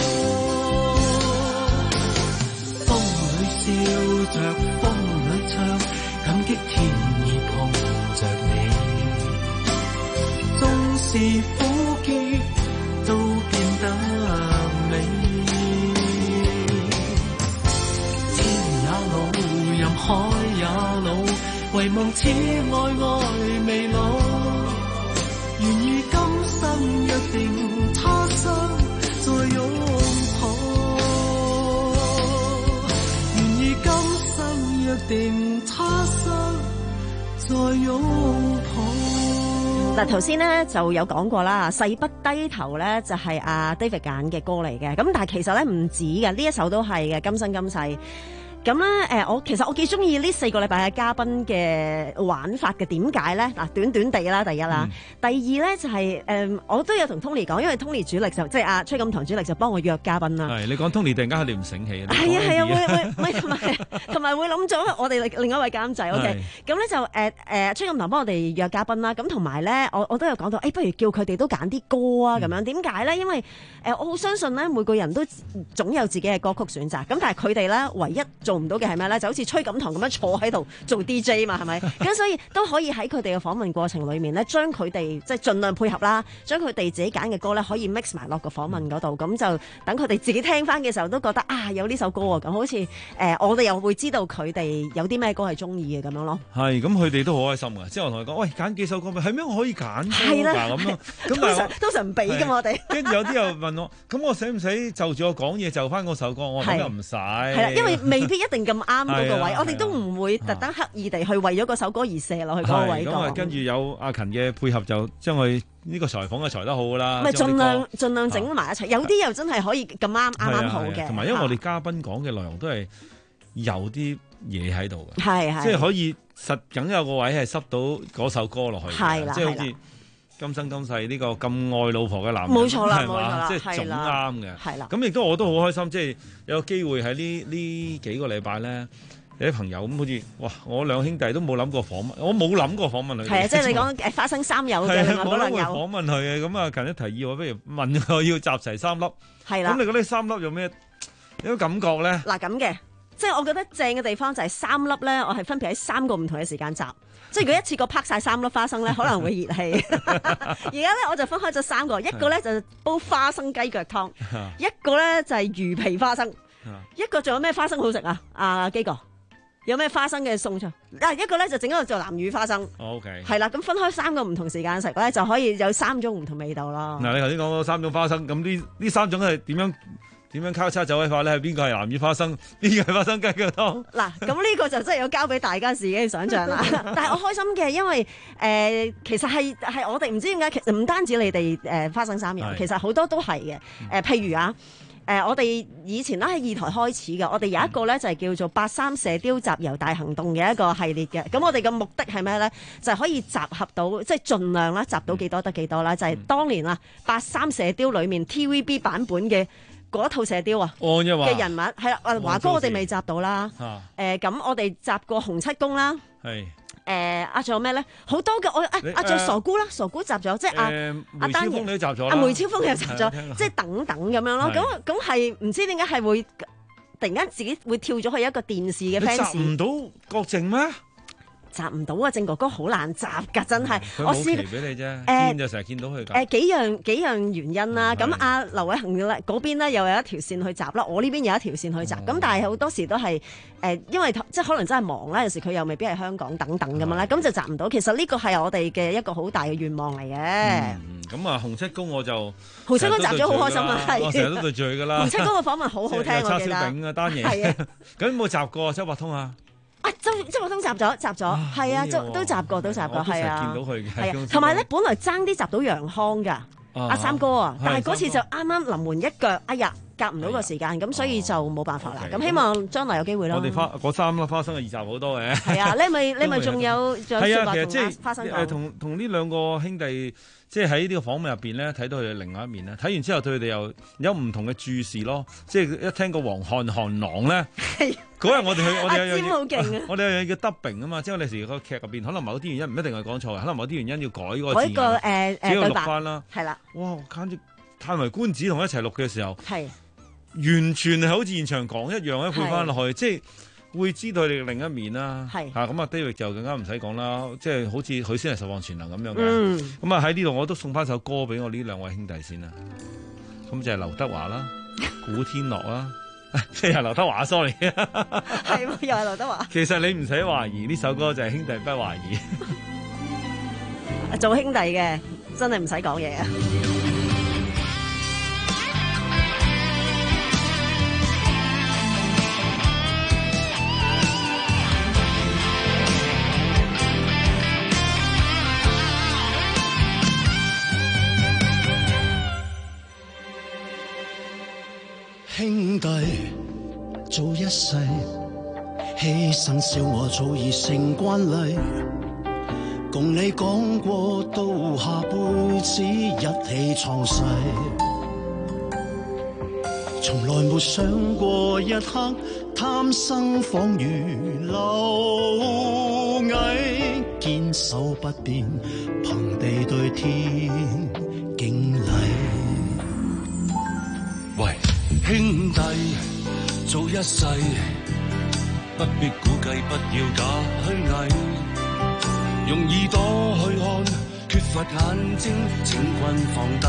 風裏笑着風裏唱，感激天意碰着你，縱是苦澀都變得美。天也老，任海也老，遺忘此愛愛未老，願意今生約定他生再擁抱，願意今生約定他生再擁抱。 嗱，頭先咧就有講過啦，誓不低頭咧就係阿 David 揀嘅歌嚟嘅，咁但係其實咧唔止嘅，呢一首都係嘅，今生今世。咁咧，誒，我其實我幾中意呢四個禮拜嘅嘉賓嘅玩法嘅，點解咧？嗱，短短地啦，第一啦，嗯、第二咧就係、是、誒、呃，我都有同 Tony 講，因為 Tony 主力就即係阿崔錦棠主力就幫我約嘉賓啦。 係你講 Tony 突然間你唔醒起， 係啊係啊，會會會同埋同埋會諗咗我哋另一位監製 OK，咁咧就誒誒、呃呃、崔錦棠幫我哋約嘉賓啦，咁同埋咧我我都有講到，誒、欸、不如叫佢哋都揀啲歌啊咁樣，點解咧？因為誒、呃、我好相信咧，每個人都總有自己嘅歌曲選擇，咁但係佢哋咧唯一做唔到嘅係咩咧？就好似崔錦棠咁樣坐喺度做 D J 嘛，係咪？咁所以都可以喺佢哋嘅訪問過程裏面咧，將佢哋即係盡量配合啦，將佢哋自己揀嘅歌咧，可以 mix 埋落個訪問嗰度，咁就等佢哋自己聽翻嘅時候都覺得啊，有呢首歌啊，咁好似誒、呃，我哋又會知道佢哋有啲咩歌係中意嘅咁樣咯。 係，咁佢哋都好開心㗎。之後我同佢講，喂，揀幾首歌咪係咩？我可以揀係啦，咁咯。咁通常通常唔俾㗎嘛，我哋。 跟住有啲又問我，咁我使唔使就住我講嘢就翻嗰首歌？我話咁又唔使。係啦， 因為未必一定咁啱嗰個位，我哋都唔會特登刻意地去為咗嗰首歌而射落去嗰個位度。 咁啊，跟住有阿勤嘅配合，就將佢呢個裁縫嘅裁得好啦。 咪盡量盡量整埋一齊，有啲又真係可以咁啱啱啱好嘅。 同埋因為我哋嘉賓講嘅內容都係有啲嘢喺度嘅， 係係， 即係可以實梗有個位係塞到嗰首歌落去， 係啦， 即係好似今生今世呢個咁愛老婆嘅男人， 冇錯啦， 係嘛，即係總啱嘅，係啦。咁亦都我都好開心，即係有個機會喺呢呢幾個禮拜咧。你啲朋友咁好似哇！我兩兄弟都冇諗過訪問，我冇諗過訪問佢。係啊，即係你講誒花生三友嘅冇諗過訪問佢嘅，咁啊近一提議我不如問佢要集齊三粒。係啦。咁你覺得三粒有咩有咩感覺咧？嗱咁嘅，即係我覺得正嘅地方就係三粒咧，我係分別喺三個唔同嘅時間集。即係如果一次過拍晒三粒花生咧，可能會熱氣。而家咧我就分開咗三個，一個咧就煲花生雞腳湯，一個咧就係魚皮花生，一個仲有咩花生好食啊？阿基哥。有咩花生嘅餸菜？啊，一個咧就整一個做南乳花生。OK。係啦，咁分開三個唔同時間食咧，就可以有三種唔同味道咯。嗱，你頭先講嗰三種花生，咁呢呢三種係點樣點樣交叉走位法咧？係邊個係南乳花生？邊個係花生雞腳湯？嗱，咁呢個就真係要交俾大家自己去想像啦。但係我開心嘅，因為誒、呃、其實係係我哋唔知點解，其實唔單止你哋誒、呃、花生三友，其實好多都係嘅。誒、呃，譬如啊。誒、呃，我哋以前咧喺二台開始嘅，我哋有一個咧就係叫做八三射雕集郵大行動嘅一個系列嘅。咁我哋嘅目的係咩咧？就係、是、可以集合到，即係盡量啦，集到幾多得幾多啦。就係、是、當年啊，八三射雕裏面 T V B 版本嘅嗰一套射雕啊嘅人物，係啦，華哥我哋未集到啦。誒、啊，咁、呃、我哋集過洪七公啦。係。誒，阿仲有咩咧？好多嘅，我誒阿仲有傻姑啦，傻姑集咗，即係阿阿丹爺，梅超風都集咗，阿梅超風又集咗，即係等等咁樣咯。咁咁係唔知點解係會突然間自己會跳咗去一個電視嘅 fans。集唔到郭靖咩？集唔到啊！靖哥哥好難集㗎，真係。我試俾你啫，見就成日見到佢。誒幾樣幾樣原因啦。咁阿劉偉恒咧嗰邊咧又有一條線去集啦，我呢邊有一條線去集。咁但係好多時都係誒，因為即係可能真係忙啦，有時佢又未必係香港等等咁樣啦，咁就集唔到。其實呢個係我哋嘅一個好大嘅願望嚟嘅。咁啊，洪七公我就洪七公集咗好開心啊，係我成日都對住佢㗎啦。洪七公嘅訪問好好聽，我記得。叉燒餅啊，單嘢。係啊。咁有冇集過周伯通啊？啊，周周伯通集咗，集咗，係啊，都都集過，都集過，係啊，見到佢嘅，係啊，同埋咧，本來爭啲集到楊康噶，阿三哥啊，但係嗰次就啱啱臨門一腳，哎呀，夾唔到個時間，咁所以就冇辦法啦。咁希望將來有機會咯。我哋花嗰三粒花生嘅二集好多嘅。係啊，你咪你咪仲有仲有說話同花生講。誒，同同呢兩個兄弟，即係喺呢個訪問入邊咧，睇到佢哋另外一面咧。睇完之後對佢哋又有唔同嘅注視咯。即係一聽個黃漢韓郎咧。 嗰日我哋去，我哋有阿尖好勁啊！ 我哋有嘢叫 dubbing 啊嘛，即係我哋時個劇入邊，可能某啲原因唔一定係講錯嘅，可能某啲原因要改嗰個字眼， 改個誒誒只要對白錄翻啦。 係啦， 哇！簡直歎為觀止，同一齊錄嘅時候， 係完全係好似現場講一樣咧，配翻落去， 係即係會知道你嘅另一面啦。 係啊，咁啊，David 就更加唔使講啦，即係好似佢先係十項全能咁樣嘅。 嗯咁啊喺呢度我都送翻首歌俾我呢兩位兄弟先啦。咁就係劉德華啦，古天樂啦。即係劉德華 ，sorry， 係喎，又係劉德華。 其實你唔使懷疑，呢首歌就係兄弟不懷疑。 做兄弟嘅真係唔使講嘢啊！ 兄弟做一世，犧牲笑我早已成慣例。共你講過，到下輩子一起創世。從來沒想過一刻貪生恍如螻蟻，堅守不變，憑地對天敬禮。 喂，兄弟做一世，不必估計，不要假虛偽。用耳朵去看，缺乏眼睛，請君放低。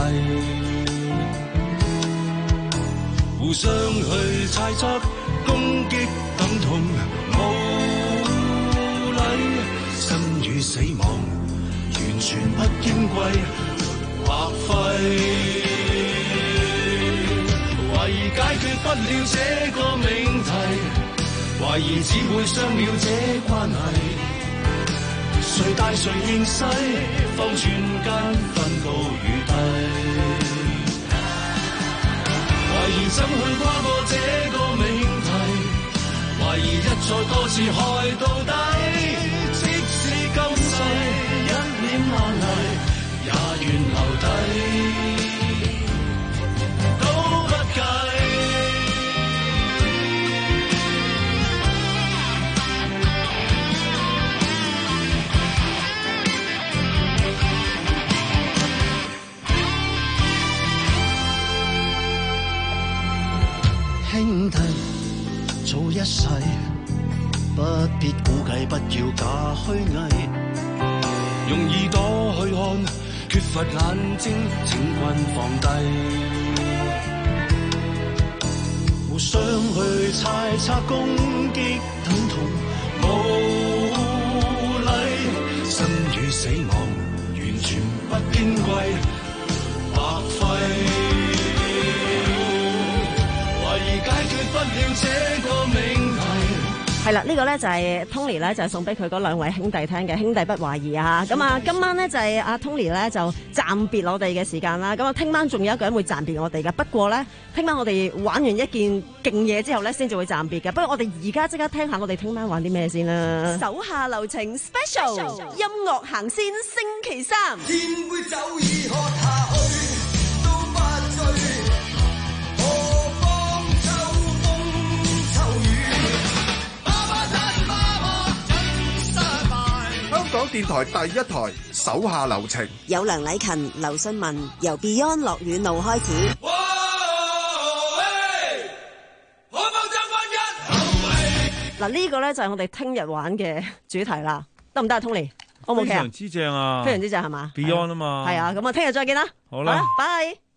互相去猜測，攻擊等同無禮。生與死亡，完全不矜貴，白費。懷疑解決不了這個命題，懷疑只會傷了這關係。誰大誰認細，方寸間分高與低。懷疑怎去跨過這個命題，懷疑一再多次害到底。即使今世一臉眼淚，也願留低。 兄弟做一世，不必估計，不要假虛偽。 用耳朵去看，缺乏眼睛，請君放低。 互相去猜測，攻擊等同無禮。生與死亡，完全不矜貴，白費。解決不了這個命題。 係啦，呢個咧就係 Tony 咧，就係送俾佢嗰兩位兄弟聽嘅，兄弟不懷疑啊！咁啊，今晚咧就係阿 Tony 咧就暫別我哋嘅時間啦。咁啊，聽晚仲有一個人會暫別我哋嘅，不過咧，聽晚我哋玩完一件勁嘢之後咧，先至會暫別嘅。不過我哋而家即刻聽下我哋聽晚玩啲咩先啦。 手下留情 Special 音樂行先星期三， 天杯酒已喝下去，都不醉。 香港電台第一台，手下留情， 有梁禮勤、劉信文，由 Beyond 落雨路開始。 嗱，呢個咧就係我哋聽日玩嘅主題啦，得唔得啊 ，Tony？ O 唔 OK 啊？ 非常之正啊！ 非常之正係嘛 ？Beyond 啊嘛。 係啊，咁啊，聽日再見啦。 好啦， 拜。